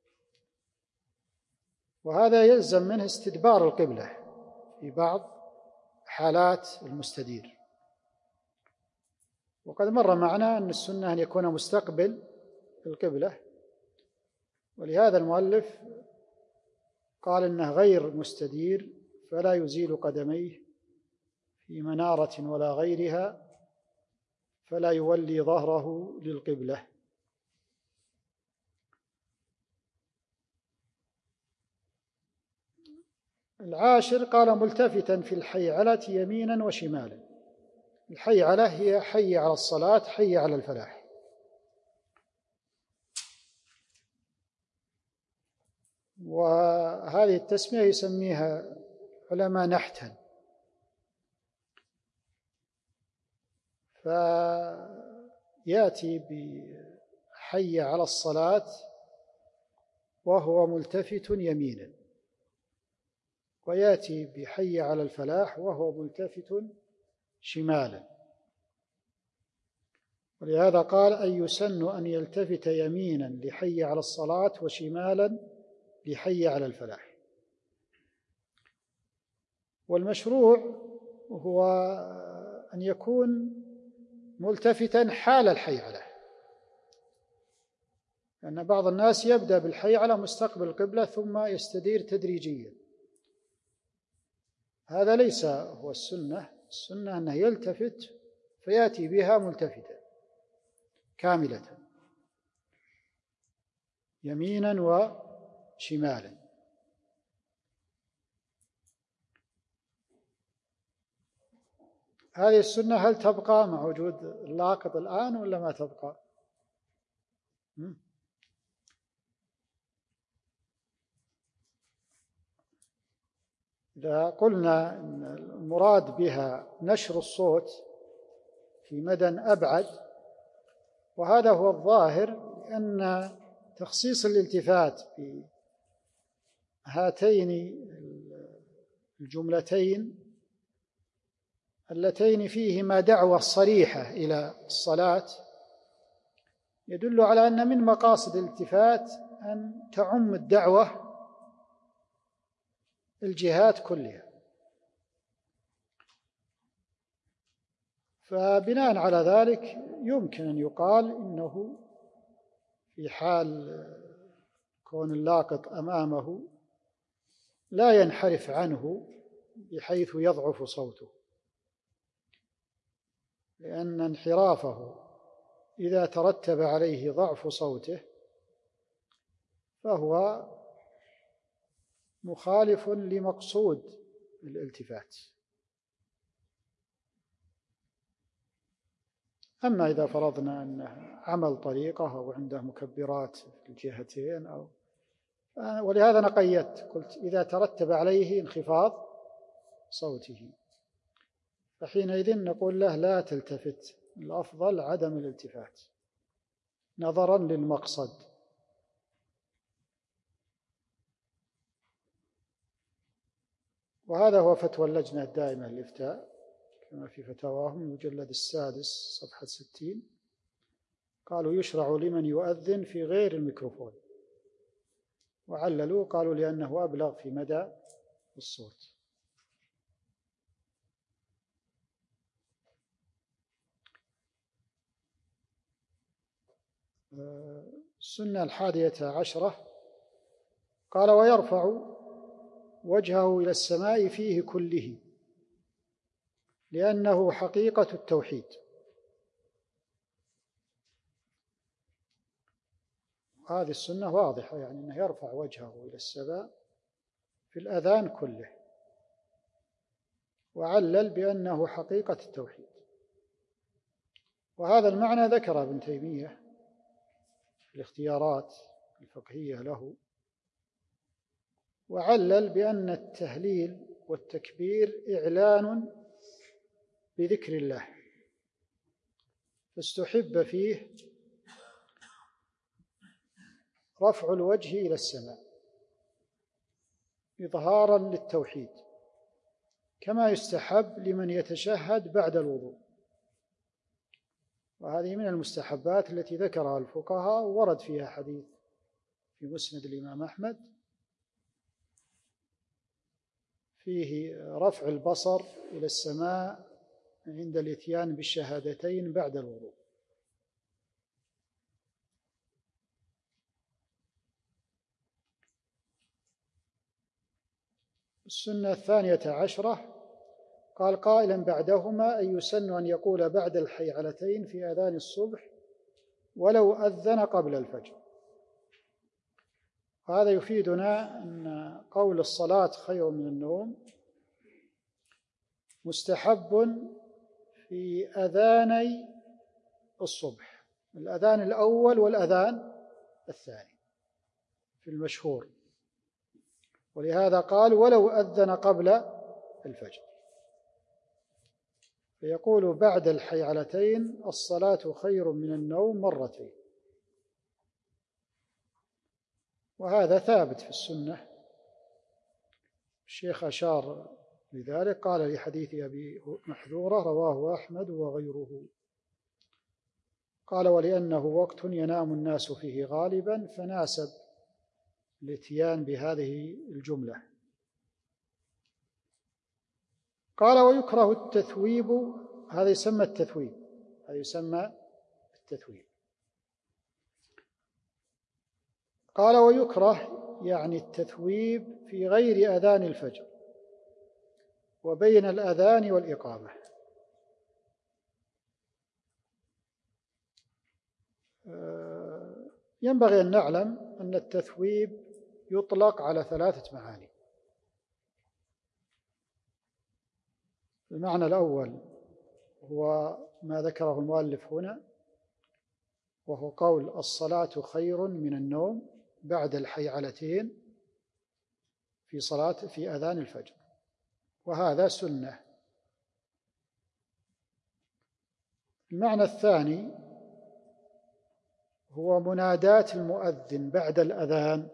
وهذا يلزم منه استدبار القبلة في بعض حالات المستدير. وقد مر معنا أن السنة أن يكون مستقبل القبلة، ولهذا المؤلف قال إنه غير مستدير فلا يزيل قدميه في منارة ولا غيرها، فلا يولي ظهره للقبلة. العاشر قال ملتفتا في الحيعلة يمينا وشمالا. الحيعلة هي حي على الصلاة، حي على الفلاح. وهذه التسمية يسميها علماء نحتا، فيأتي بحي على الصلاة وهو ملتفت يمينا، ويأتي بحي على الفلاح وهو ملتفت شمالا. ولهذا قال أن يسن أن يلتفت يمينا لحي على الصلاة وشمالا لحي على الفلاح. والمشروع هو أن يكون ملتفتا حال الحي عليه، لأن بعض الناس يبدأ بالحي على مستقبل القبلة ثم يستدير تدريجيا، هذا ليس هو السنة. السنة أنه يلتفت فيأتي بها ملتفتا كاملة يمينا وشمالا. هذه السنة هل تبقى مع وجود اللاقط الآن ولا ما تبقى؟ إذا قلنا إن المراد بها نشر الصوت في مدى أبعد، وهذا هو الظاهر، لأن تخصيص الالتفات بهاتين الجملتين اللتين فيهما دعوة صريحة إلى الصلاة يدل على أن من مقاصد الالتفات أن تعم الدعوة الجهات كلها. فبناء على ذلك يمكن أن يقال إنه في حال كون اللاقط أمامه لا ينحرف عنه بحيث يضعف صوته، لأن انحرافه إذا ترتب عليه ضعف صوته فهو مخالف لمقصود الالتفات. أما إذا فرضنا أنه عمل طريقة أو عنده مكبرات في الجهتين ولهذا أنا قيدت قلت إذا ترتب عليه انخفاض صوته، فحينئذ نقول له لا تلتفت، الأفضل عدم الالتفات نظرا للمقصد. وهذا هو فتوى اللجنة الدائمة للإفتاء كما في فتاواهم المجلد 6 صفحة 60. قالوا يشرع لمن يؤذن في غير الميكروفون، وعللوا قالوا لأنه أبلغ في مدى الصوت. السنة 11 قال ويرفع وجهه إلى السماء فيه كله لأنه حقيقة التوحيد. هذه السنة واضحة، يعني أنه يرفع وجهه إلى السماء في الأذان كله، وعلل بأنه حقيقة التوحيد. وهذا المعنى ذكر ابن تيمية في الاختيارات الفقهية له، وعلل بأن التهليل والتكبير إعلان بذكر الله، فاستحب فيه رفع الوجه إلى السماء إظهارا للتوحيد، كما يستحب لمن يتشهد بعد الوضوء. وهذه من المستحبات التي ذكرها الفقهاء، ورد فيها حديث في مسند الإمام أحمد فيه رفع البصر إلى السماء عند الإتيان بالشهادتين بعد الوضوء. السنة 12 قال قائلا بعدهما: أي يسن أن يقول بعد الحيعلتين في أذان الصبح ولو أذن قبل الفجر. هذا يفيدنا أن قول الصلاة خير من النوم مستحب في أذاني الصبح، الأذان الأول والأذان الثاني في المشهور، ولهذا قال ولو أذن قبل الفجر، فيقول بعد الحيعلتين الصلاة خير من النوم مرتين. وهذا ثابت في السنة، الشيخ أشار لذلك، قال لحديث أبي محذورة رواه أحمد وغيره، قال ولأنه وقت ينام الناس فيه غالبا فناسب الاتيان بهذه الجملة. قال ويكره التثويب، هذا يسمى التثويب، هذا يسمى التثويب. قال ويكره يعني التثويب في غير أذان الفجر وبين الأذان والإقامة. ينبغي أن نعلم أن التثويب يطلق على 3 معاني. المعنى الأول هو ما ذكره المؤلف هنا، وهو قول الصلاة خير من النوم بعد الحيعلتين في أذان الفجر، وهذا سنة. المعنى الثاني هو منادات المؤذن بعد الأذان: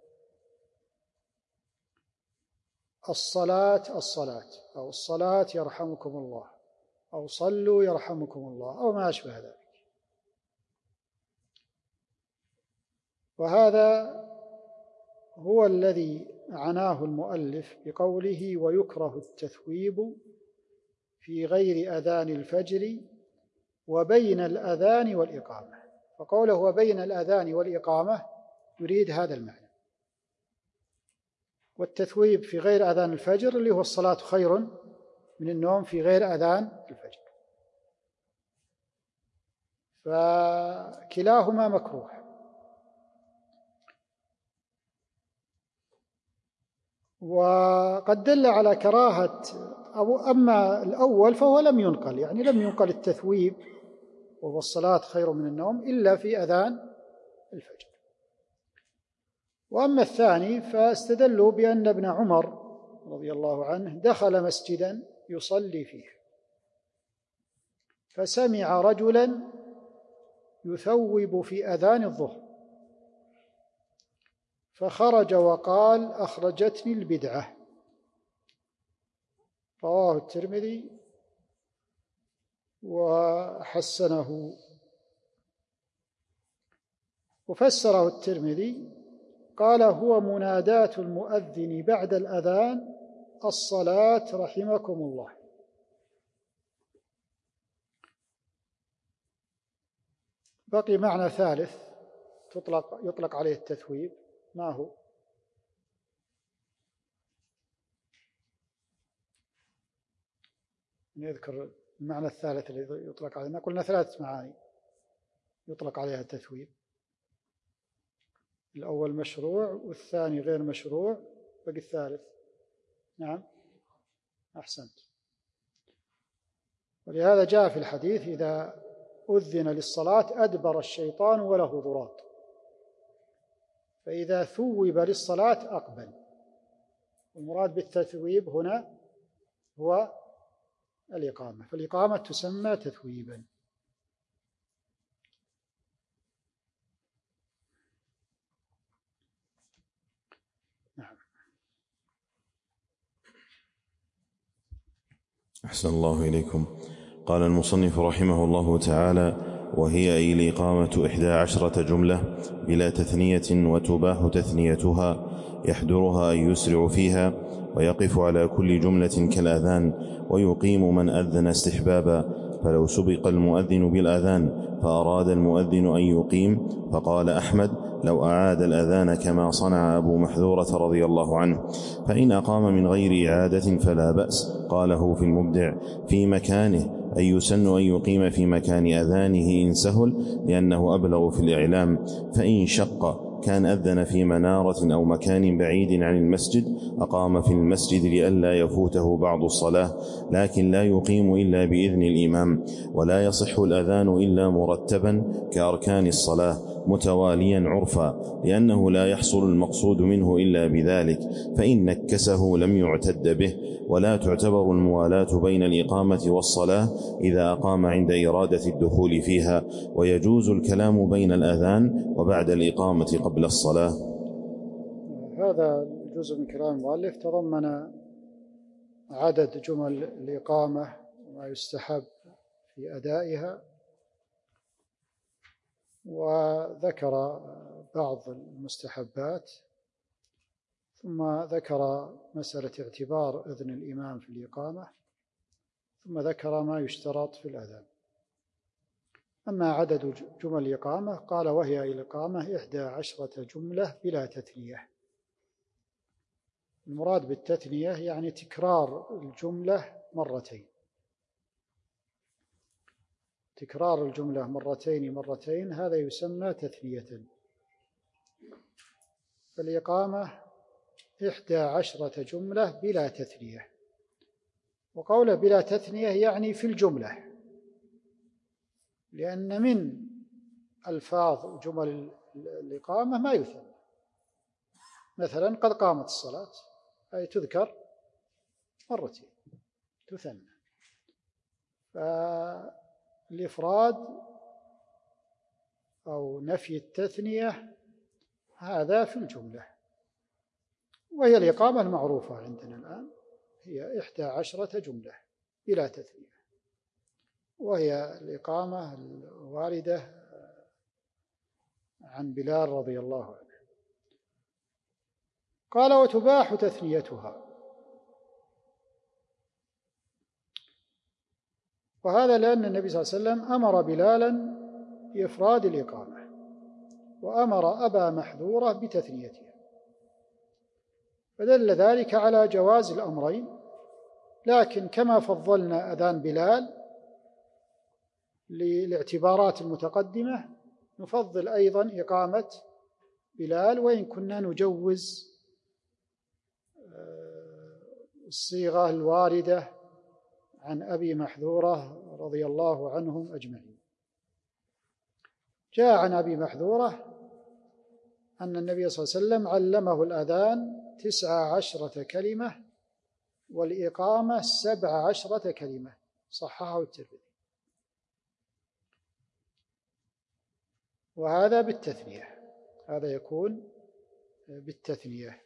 الصلاة الصلاة، أو الصلاة يرحمكم الله، أو صلوا يرحمكم الله، أو ما أشبه ذلك. وهذا هو الذي عناه المؤلف بقوله ويكره التثويب في غير أذان الفجر وبين الأذان والإقامة. فقوله وبين الأذان والإقامة يريد هذا المعنى. والتثويب في غير أذان الفجر اللي هو الصلاة خير من النوم في غير أذان الفجر، فكلاهما مكروه. وقد دل على كراهة، أما الأول فهو لم ينقل، يعني لم ينقل التثويب وهو الصلاة خير من النوم إلا في أذان الفجر. وأما الثاني فاستدلوا بأن ابن عمر رضي الله عنه دخل مسجدا يصلي فيه فسمع رجلا يثوب في أذان الظهر فخرج وقال أخرجتني البدعة. رواه الترمذي وحسنه. وفسره الترمذي قال هو منادات المؤذن بعد الأذان الصلاة رحمكم الله. بقي معنى ثالث يطلق عليه التثويب، ما هو؟ نذكر المعنى الثالث الذي يطلق عليه. قلنا 3 معاني يطلق عليها التثويب: الأول مشروع، والثاني غير مشروع، بقي الثالث. نعم أحسنت، ولهذا جاء في الحديث: إذا أذن للصلاة أدبر الشيطان وله ضراط، فإذا ثوب للصلاة أقبل. المراد بالتثويب هنا هو الإقامة، فالإقامة تسمى تثويبا. نعم. أحسن الله إليكم. قال المصنف رحمه الله تعالى: وهي أي الإقامة 11 جملة بلا تثنية، وتباح تثنيتها، يحضرها أن يسرع فيها، ويقف على كل جملة كالأذان، ويقيم من أذن استحبابا. فلو سبق المؤذن بالأذان فأراد المؤذن أن يقيم، فقال أحمد: لو أعاد الأذان كما صنع أبو محذورة رضي الله عنه، فإن أقام من غير إعادة فلا بأس. قاله في المبدع: في مكانه، أي يسن أن يقيم في مكان أذانه إن سهل، لأنه أبلغ في الإعلام. فإن شق كان أذن في منارة أو مكان بعيد عن المسجد، أقام في المسجد لئلا يفوته بعض الصلاة، لكن لا يقيم إلا بإذن الإمام. ولا يصح الأذان إلا مرتبا كأركان الصلاة متواليا عرفا، لأنه لا يحصل المقصود منه إلا بذلك، فإن نكسه لم يعتد به. ولا تعتبر الموالاة بين الإقامة والصلاة إذا أقام عند إرادة الدخول فيها، ويجوز الكلام بين الأذان وبعد الإقامة قبل الصلاة. هذا جزء من كلام المؤلف تضمن عدد جمل الإقامة وما يستحب في أدائها، وذكر بعض المستحبات، ثم ذكر مسألة اعتبار إذن الإمام في الإقامة، ثم ذكر ما يشترط في الأذان. أما عدد جمل الإقامة قال: وهي الإقامة 11 جملة بلا تثنية. المراد بالتثنية يعني تكرار الجملة مرتين. تكرار الجملة مرتين هذا يسمى تثنية. فالإقامة 11 جملة بلا تثنية. وقوله بلا تثنية يعني في الجملة، لأن من ألفاظ جمل الإقامة ما يثنى. مثلا: قد قامت الصلاة، أي تذكر مرتين، تثنى. فالإفراد أو نفي التثنية هذا في الجملة. وهي الإقامة المعروفة عندنا الآن، هي 11 جملة بلا تثنية، وهي الإقامة الواردة عن بلال رضي الله عنه. قال: وتباح تثنيتها. وهذا لأن النبي صلى الله عليه وسلم أمر بلالا بإفراد الإقامة، وأمر أبا محذورة بتثنيتها، فدل ذلك على جواز الأمرين. لكن كما فضلنا أذان بلال للاعتبارات المتقدمة، نفضل أيضا إقامة بلال، وإن كنا نجوز الصيغة الواردة عن أبي محذورة رضي الله عنهم أجمعين. جاء عن أبي محذورة أن النبي صلى الله عليه وسلم علمه الأذان 19 كلمة، والإقامة 17 كلمة، صححه الترمذي. وهذا بالتثنية، هذا يكون بالتثنية.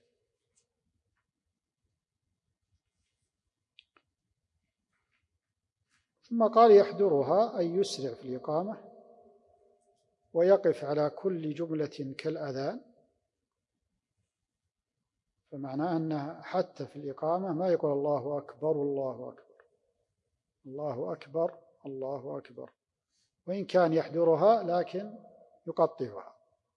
ثم قال: يحضرها أي يسرع في الإقامة، ويقف على كل جملة كالأذان. فمعناه أنها حتى في الإقامة ما يقول الله أكبر الله أكبر الله أكبر الله أكبر، وإن كان يحضرها لكن يقطعها.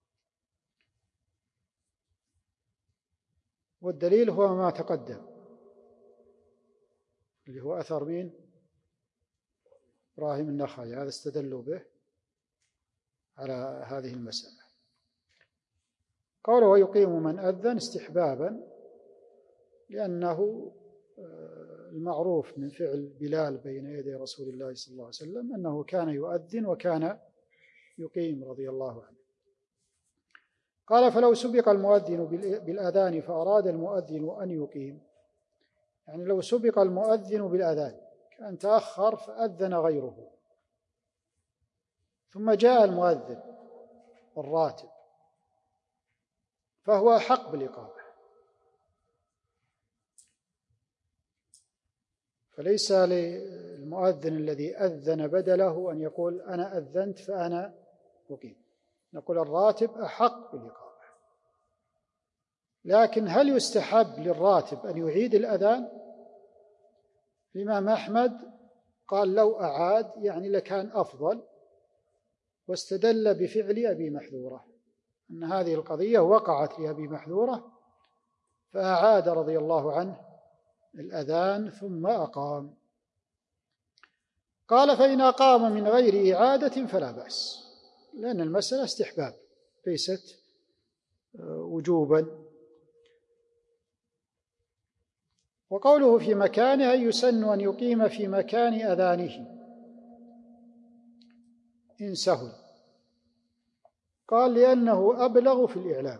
والدليل هو ما تقدم، اللي هو أثر مين؟ إبراهيم النخعي، هذا استدلوا به على هذه المسألة. قوله: ويقيم من أذن استحبابا، لأنه المعروف من فعل بلال بين يدي رسول الله صلى الله عليه وسلم أنه كان يؤذن وكان يقيم رضي الله عنه. قال: فلو سبق المؤذن بالأذان فأراد المؤذن أن يقيم، يعني لو سبق المؤذن بالأذان كان تأخر فأذن غيره، ثم جاء المؤذن الراتب فهو أحق بالإقامة، فليس للمؤذن الذي أذن بدله أن يقول أنا أذنت فأنا أقيم، نقول الراتب أحق بالإقامة. لكن هل يستحب للراتب أن يعيد الأذان؟ الإمام أحمد قال لو أعاد يعني لكان أفضل، واستدل بفعل أبي محذورة، أن هذه القضية وقعت لأبي محذورة فأعاد رضي الله عنه الأذان ثم أقام. قال: فإن أقام من غير إعادة فلا بأس، لأن المسألة استحباب ليست وجوبا. وقوله في مكانه أي يسن أن يقيم في مكان أذانه إن سهل، قال لأنه أبلغ في الإعلام،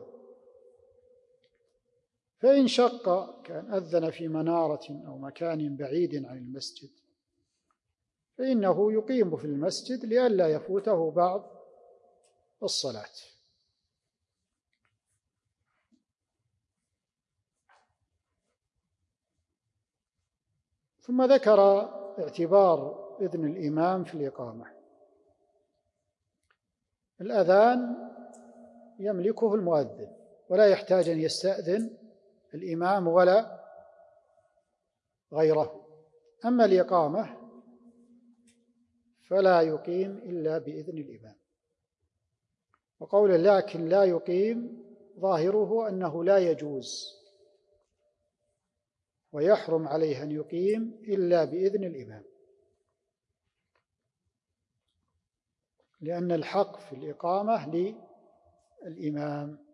فإن شق كان أذن في منارة أو مكان بعيد عن المسجد فإنه يقيم في المسجد لئلا يفوته بعض الصلاة. ثم ذكر اعتبار إذن الإمام في الإقامة. الأذان يملكه المؤذن ولا يحتاج أن يستأذن الإمام ولا غيره، أما الإقامة فلا يقيم إلا بإذن الإمام. وقول لكن لا يقيم ظاهره أنه لا يجوز ويحرم عليه أن يقيم إلا بإذن الإمام، لأن الحق في الإقامة للإمام.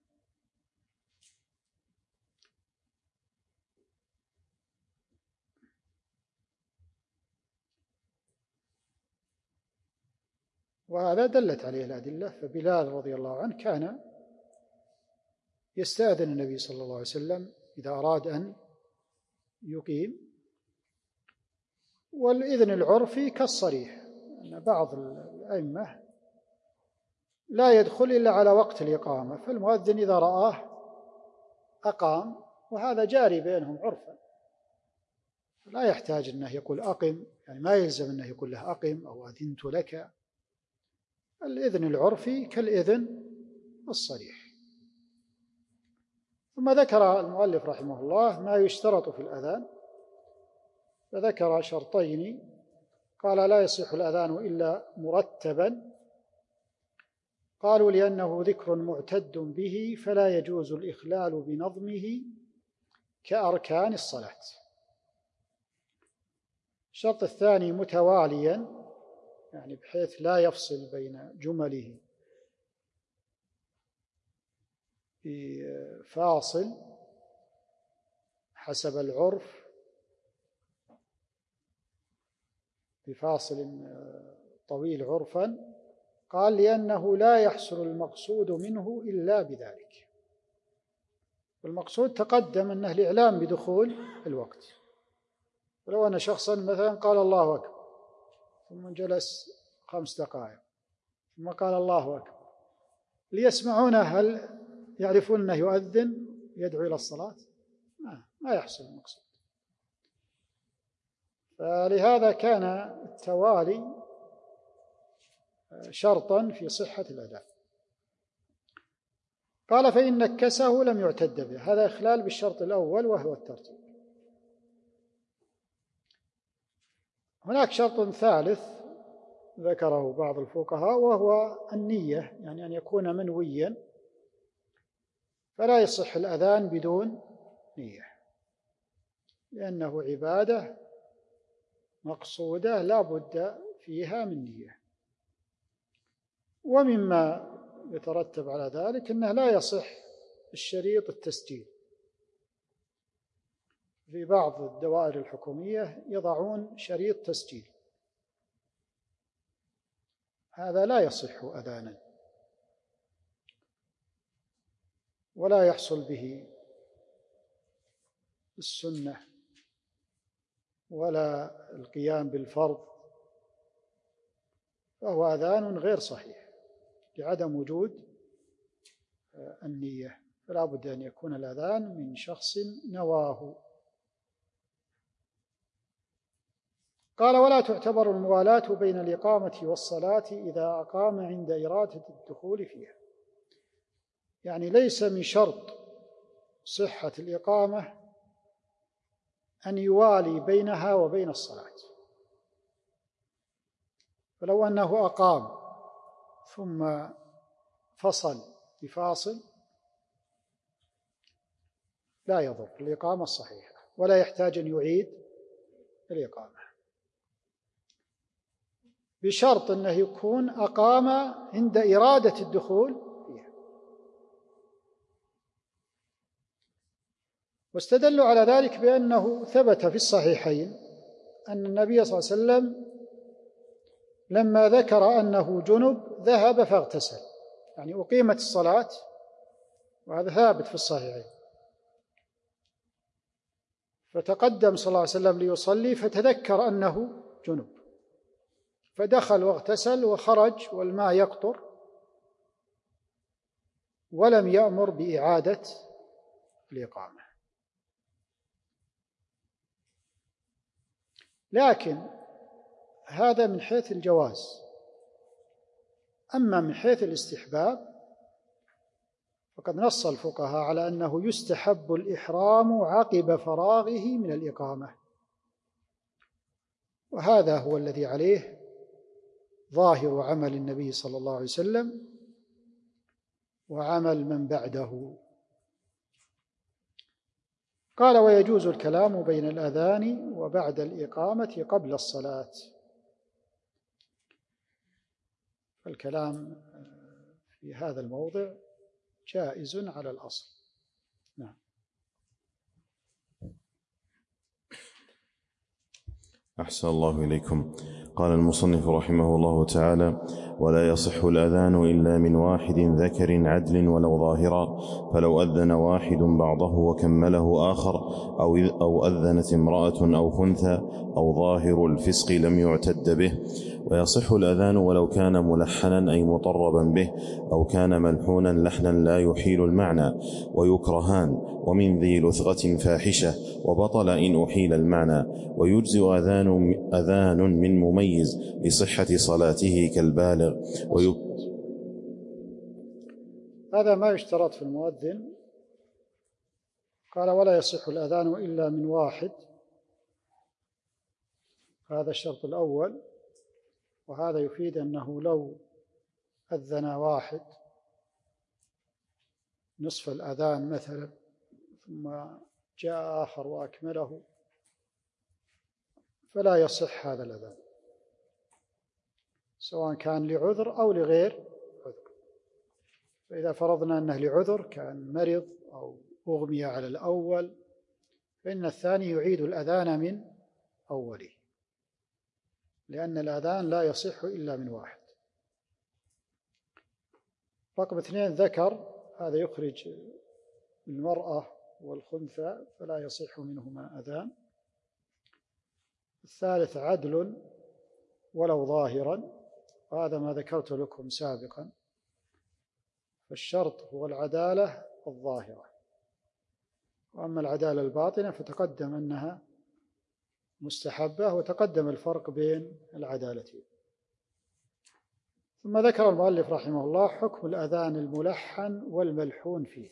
وهذا دلت عليه الأدلة، فبلال رضي الله عنه كان يستأذن النبي صلى الله عليه وسلم إذا أراد أن يقيم. والإذن العرفي كالصريح، أن بعض الأئمة لا يدخل إلا على وقت الإقامة، فالمؤذن إذا رآه أقام، وهذا جاري بينهم عرفا، لا يحتاج أنه يقول أقم، يعني ما يلزم أنه يقول له أقم أو أذنت لك. الإذن العرفي كالإذن الصريح. ثم ذكر المؤلف رحمه الله ما يشترط في الأذان، فذكر شرطين. قال: لا يصح الأذان إلا مرتبا، قالوا لأنه ذكر معتد به فلا يجوز الإخلال بنظمه كأركان الصلاة. الشرط الثاني متواليا، يعني بحيث لا يفصل بين جمله بفاصل حسب العرف، بفاصل طويل عرفا. قال: لأنه لا يحصل المقصود منه إلا بذلك. والمقصود تقدم أنه الإعلام بدخول الوقت. ولو أن شخصا مثلا قال الله أكبر ثم جلس 5 دقائق ثم قال الله أكبر ليسمعونه، هل يعرفون أنه يؤذن يدعو إلى الصلاة؟ ما يحصل المقصود. فلهذا كان التوالي شرطا في صحة الأذان. قال: فإن نكسه لم يعتد به، هذا إخلال بالشرط الأول وهو الترتيب. هناك شرط ثالث ذكره بعض الفقهاء وهو النية، يعني أن يكون منويا، فلا يصح الأذان بدون نية، لأنه عبادة مقصودة لا بد فيها من نية. ومما يترتب على ذلك أنه لا يصح الشريط التسجيل، في بعض الدوائر الحكومية يضعون شريط تسجيل، هذا لا يصح أذانا ولا يحصل به السنة ولا القيام بالفرض، فهو أذان غير صحيح لعدم وجود النية، فلا بد أن يكون الأذان من شخص نواه. قال: ولا تعتبر الموالاة بين الإقامة والصلاة إذا أقام عند إرادة الدخول فيها، يعني ليس من شرط صحة الإقامة أن يوالي بينها وبين الصلاة، فلو أنه أقام ثم فصل بفاصل لا يضر الإقامة الصحيحة ولا يحتاج أن يعيد الإقامة، بشرط أنه يكون أقام عند إرادة الدخول فيها. واستدلوا على ذلك بأنه ثبت في الصحيحين أن النبي صلى الله عليه وسلم لما ذكر أنه جنب ذهب فاغتسل، يعني أقيمت الصلاة وهذا ثابت في الصحيحين، فتقدم صلى الله عليه وسلم ليصلي فتذكر أنه جنب فدخل واغتسل وخرج والماء يقطر ولم يأمر بإعادة الإقامة. لكن هذا من حيث الجواز، أما من حيث الاستحباب فقد نص الفقهاء على أنه يستحب الإحرام عقب فراغه من الإقامة، وهذا هو الذي عليه ظاهر عمل النبي صلى الله عليه وسلم وعمل من بعده. قال: ويجوز الكلام بين الأذان وبعد الإقامة قبل الصلاة، الكلام في هذا الموضع جائز على الأصل. نعم. أحسن الله إليكم. قال المصنف رحمه الله تعالى: ولا يصح الأذان إلا من واحد ذكر عدل ولو ظاهرا، فلو أذن واحد بعضه وكمله آخر، أو أذنت امرأة أو خنثى أو ظاهر الفسق لم يعتد به. ويصح الأذان ولو كان ملحنا أي مطربا به، أو كان ملحونا لحنا لا يحيل المعنى، ويكرهان، ومن ذي لثغة فاحشة، وبطل إن أحيل المعنى. ويجزئ أذان من مميز لصحة صلاته كالبالغ. هذا ما يشترط في المؤذن. قال: ولا يصح الأذان إلا من واحد، هذا الشرط الأول، وهذا يفيد أنه لو أذن واحد نصف الأذان مثلا ثم جاء آخر وأكمله فلا يصح هذا الأذان، سواء كان لعذر أو لغير عذر. فإذا فرضنا أنه لعذر كان مرض أو أغمي على الأول فإن الثاني يعيد الأذان من أوله، لأن الأذان لا يصح إلا من واحد. رقم 2 ذكر، هذا يخرج المرأة والخنثى فلا يصح منهما أذان. الثالث عدل ولو ظاهرا، وهذا ما ذكرت لكم سابقا، فالشرط هو العدالة الظاهرة، وأما العدالة الباطنة فتقدم أنها مستحبة، وتقدم الفرق بين العدالتين. ثم ذكر المؤلف رحمه الله حكم الأذان الملحن والملحون فيه.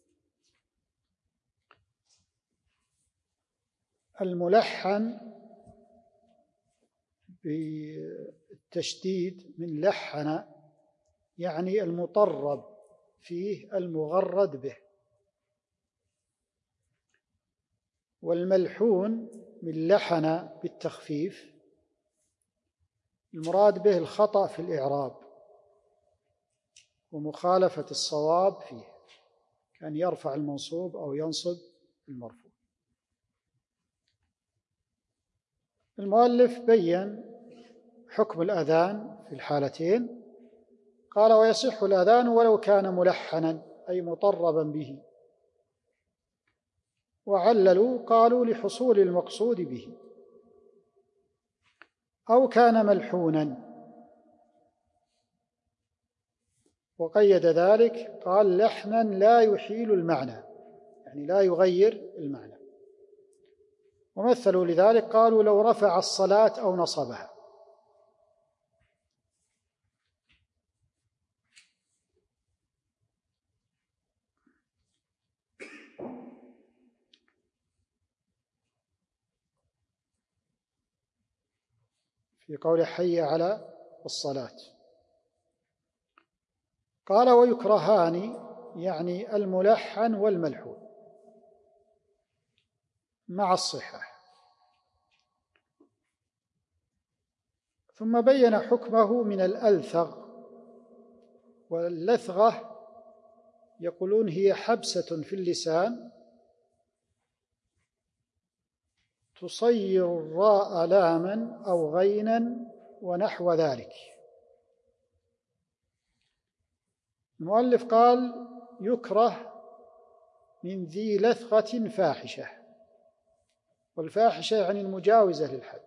الملحن بالتشديد من لحن، يعني المطرب فيه المغرد به، والملحون من لحن بالتخفيف، المراد به الخطأ في الإعراب ومخالفة الصواب فيه، كان يرفع المنصوب أو ينصب المرفوع. المؤلف بين حكم الأذان في الحالتين، قال: ويصح الأذان ولو كان ملحنا أي مطربا به. وعللوا قالوا: لحصول المقصود به. أو كان ملحونا، وقيد ذلك قال: لحنا لا يحيل المعنى، يعني لا يغير المعنى. ومثلوا لذلك قالوا: لو رفع الصلاة أو نصبها. في قول حي على الصلاة. قال: ويكرهان، يعني الملحن والملحون مع الصحة. ثم بين حكمه من الألثغ. واللثغة يقولون هي حبسة في اللسان تصير الراء لاما أو غينا ونحو ذلك. المؤلف قال: يكره من ذي لثغة فاحشة. والفاحشة يعني المجاوزة للحد.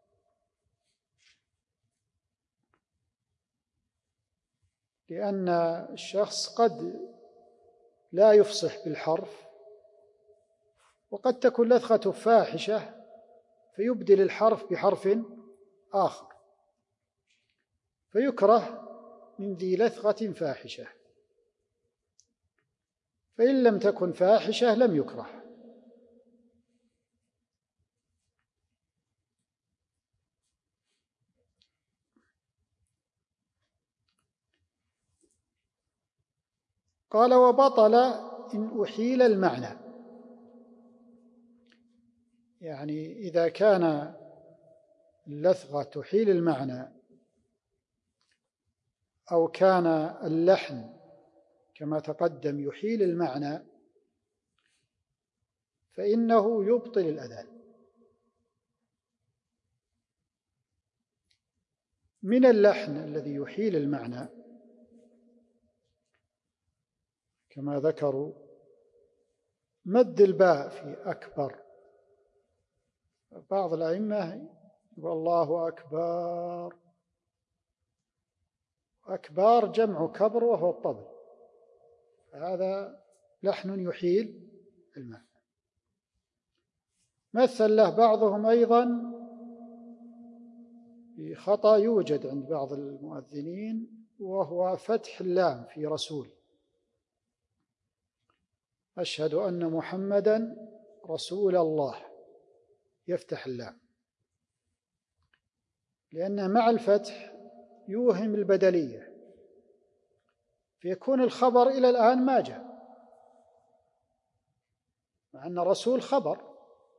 لأن الشخص قد لا يفصح بالحرف، وقد تكون لثغته فاحشة فيبدل الحرف بحرف آخر، فيكره من ذي لثغة فاحشة. فإن لم تكن فاحشة لم يكره. قال: وبطل إن أحيل المعنى، يعني إذا كان اللثغة تحيل المعنى أو كان اللحن كما تقدم يحيل المعنى فإنه يبطل الأذان. من اللحن الذي يحيل المعنى كما ذكروا مد الباء في أكبر. بعض الأئمة يقول الله أكبر، أكبار جمع كبر وهو الطبل، هذا لحن يحيل المعنى. مثل له بعضهم أيضا بخطأ يوجد عند بعض المؤذنين، وهو فتح اللام في رسول: أشهد أن محمدا رسول الله، يفتح اللام، لأن مع الفتح يوهم البدلية، فيكون الخبر إلى الآن ما جاء، مع أن الرسول خبر،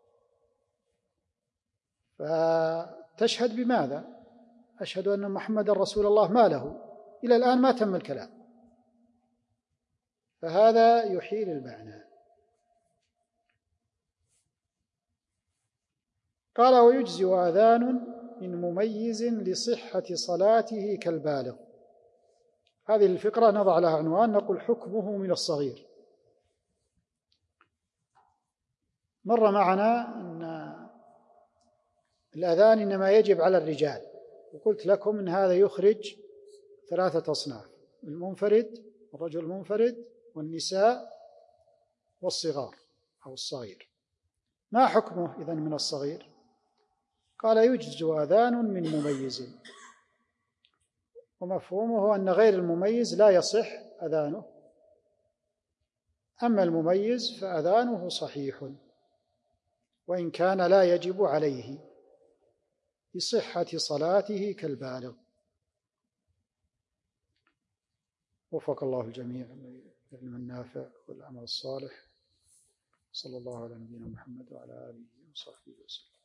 فتشهد بماذا؟ أشهد أن محمدا رسول الله، ما له إلى الآن ما تم الكلام، فهذا يحيل المعنى. قال: ويجزئ آذان من مميز لصحة صلاته كالبالغ. هذه الفقرة نضع لها عنوان، نقول: حكمه من الصغير. مر معنا أن الأذان إنما يجب على الرجال، وقلت لكم أن هذا يخرج 3 أصناف: المنفرد، الرجل المنفرد، والنساء، والصغار أو الصغير. ما حكمه إذن من الصغير؟ قال: يجزئ آذان من مميز. ومفهومه أن غير المميز لا يصح أذانه، أما المميز فأذانه صحيح، وإن كان لا يجب عليه لصحة صلاته كالبالغ. وفق الله الجميع للعلم النافع والعمل الصالح. صلى الله على نبينا محمد وعلى آله وصحبه وسلم.